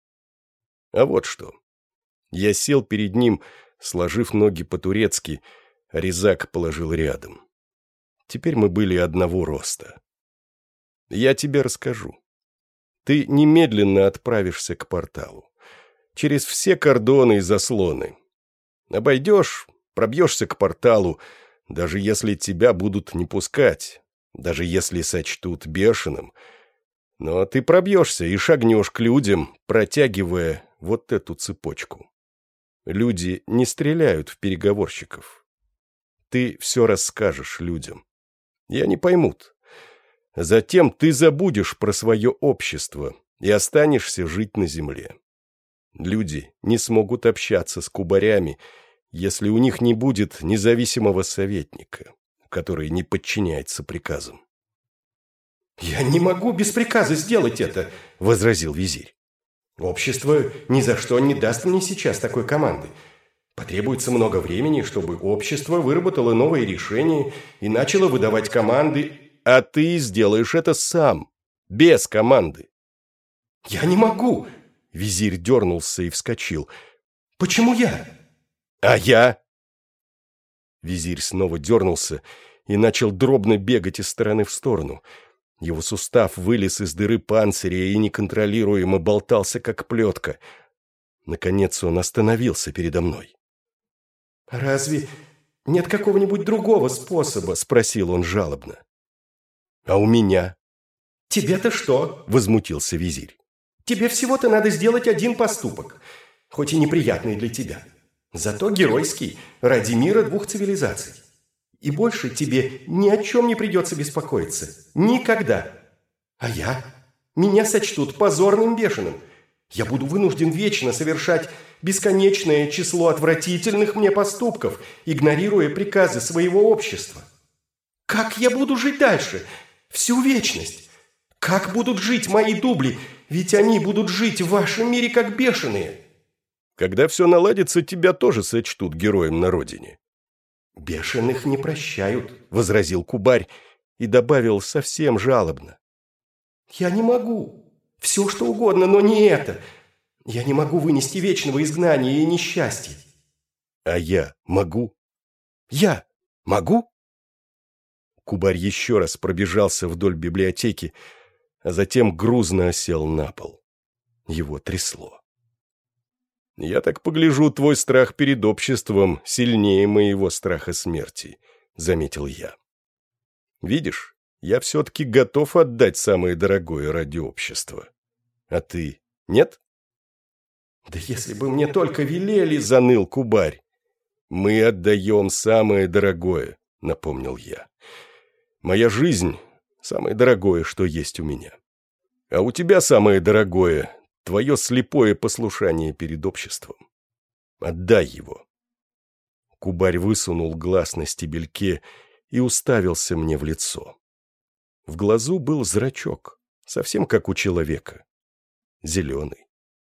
«А вот что». Я сел перед ним, сложив ноги по-турецки, а резак положил рядом. Теперь мы были одного роста. «Я тебе расскажу. Ты немедленно отправишься к порталу. Через все кордоны и заслоны. Обойдешь, пробьешься к порталу, даже если тебя будут не пускать, даже если сочтут бешеным. Но ты пробьешься и шагнешь к людям, протягивая вот эту цепочку. Люди не стреляют в переговорщиков. Ты все расскажешь людям. И они поймут. Затем ты забудешь про свое общество и останешься жить на земле. Люди не смогут общаться с кубарями, если у них не будет независимого советника, который не подчиняется приказам. «Я не могу без приказа сделать это», — возразил визирь. «Общество ни за что не даст мне сейчас такой команды. Потребуется много времени, чтобы общество выработало новые решения и начало выдавать команды, а ты сделаешь это сам, без команды». «Я не могу!» — визирь дернулся и вскочил. «Почему я?» «А я?» Визирь снова дернулся и начал дробно бегать из стороны в сторону. Его сустав вылез из дыры панциря и неконтролируемо болтался, как плетка. Наконец он остановился передо мной. «Разве нет какого-нибудь другого способа?» — спросил он жалобно. «А у меня?» «Тебе-то что?» — возмутился визирь. «Тебе всего-то надо сделать один поступок, хоть и неприятный для тебя. Зато геройский, ради мира двух цивилизаций. И больше тебе ни о чем не придется беспокоиться. Никогда. А я? Меня сочтут позорным бешеным. Я буду вынужден вечно совершать бесконечное число отвратительных мне поступков, игнорируя приказы своего общества. Как я буду жить дальше? Всю вечность. Как будут жить мои дубли? Ведь они будут жить в вашем мире как бешеные». «Когда все наладится, тебя тоже сочтут героем на родине». «Бешеных не прощают», — возразил кубарь и добавил совсем жалобно. «Я не могу. Все, что угодно, но не это. Я не могу вынести вечного изгнания и несчастья». «А я могу? Я могу?» Кубарь еще раз пробежался вдоль библиотеки, а затем грузно осел на пол. Его трясло. «Я так погляжу, твой страх перед обществом сильнее моего страха смерти», — заметил я. «Видишь, я все-таки готов отдать самое дорогое ради общества. А ты нет?» «Да если бы мне только велели», — заныл кубарь. «Мы отдаем самое дорогое», — напомнил я. «Моя жизнь — самое дорогое, что есть у меня. А у тебя самое дорогое — твое слепое послушание перед обществом. Отдай его». Кубарь высунул глаз на стебельке и уставился мне в лицо. В глазу был зрачок, совсем как у человека. Зеленый.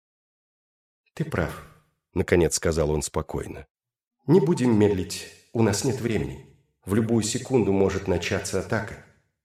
«Ты прав», — наконец сказал он спокойно. «Не будем медлить, у нас нет времени. В любую секунду может начаться атака».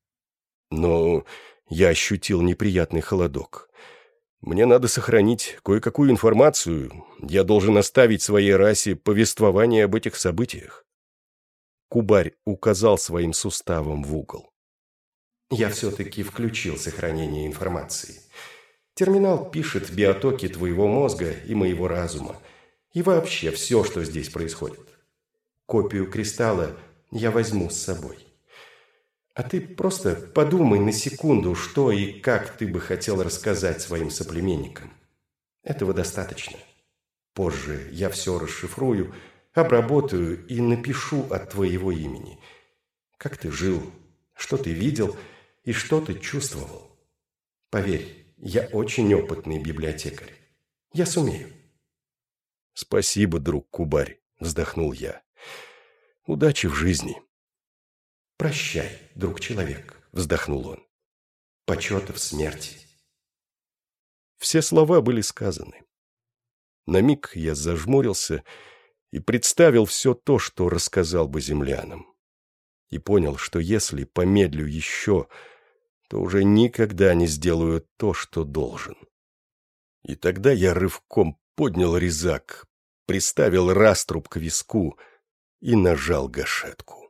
Но я ощутил неприятный холодок. Мне надо сохранить кое-какую информацию. Я должен оставить своей расе повествование об этих событиях. Кубарь указал своим суставом в угол. «Я все-таки включил сохранение информации. Терминал пишет биотоки твоего мозга и моего разума, и вообще все, что здесь происходит. Копию кристалла я возьму с собой. А ты просто подумай на секунду, что и как ты бы хотел рассказать своим соплеменникам. Этого достаточно. Позже я все расшифрую, обработаю и напишу от твоего имени. Как ты жил, что ты видел и что ты чувствовал. Поверь, я очень опытный библиотекарь. Я сумею. Спасибо, друг Кубарь, вздохнул я. Удачи в жизни. Прощай, друг-человек, вздохнул он. Почета в смерти. Все слова были сказаны. На миг я зажмурился и представил все то, что рассказал бы землянам. И понял, что если помедлю еще, то уже никогда не сделаю то, что должен. И тогда я рывком поднял резак, приставил раструб к виску и нажал гашетку.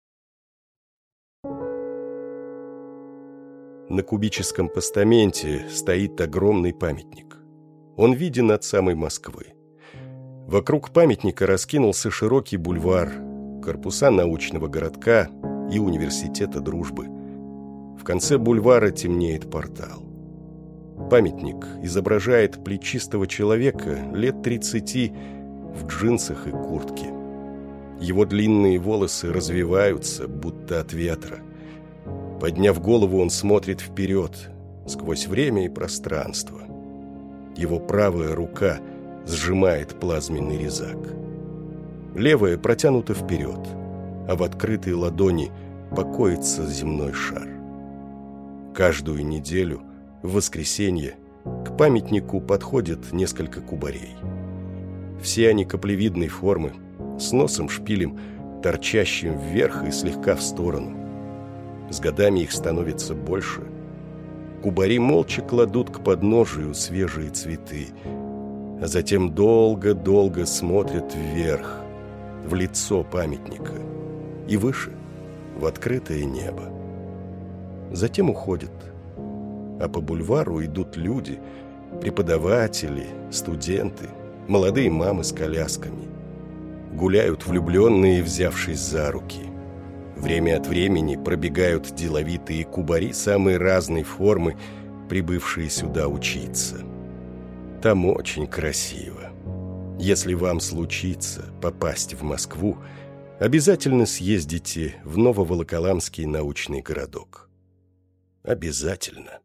На кубическом постаменте стоит огромный памятник. Он виден от самой Москвы. Вокруг памятника раскинулся широкий бульвар, корпуса научного городка и университета дружбы. В конце бульвара темнеет портал. Памятник изображает плечистого человека лет тридцати в джинсах и куртке. Его длинные волосы развиваются, будто от ветра. Подняв голову, он смотрит вперед, сквозь время и пространство. Его правая рука сжимает плазменный резак. Левая протянута вперед, а в открытой ладони покоится земной шар. Каждую неделю, в воскресенье, к памятнику подходят несколько кубарей. Все они каплевидной формы, с носом-шпилем, торчащим вверх и слегка в сторону. С годами их становится больше. Кубари молча кладут к подножию свежие цветы, а затем долго-долго смотрят вверх, в лицо памятника, и выше, в открытое небо. Затем уходят, а по бульвару идут люди, преподаватели, студенты, молодые мамы с колясками. Гуляют влюбленные, взявшись за руки. Время от времени пробегают деловитые кубари самой разной формы, прибывшие сюда учиться. Там очень красиво. Если вам случится попасть в Москву, обязательно съездите в Нововолоколамский научный городок. Обязательно.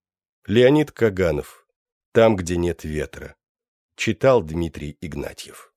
Леонид Каганов. Там, где нет ветра. Читал Дмитрий Игнатьев.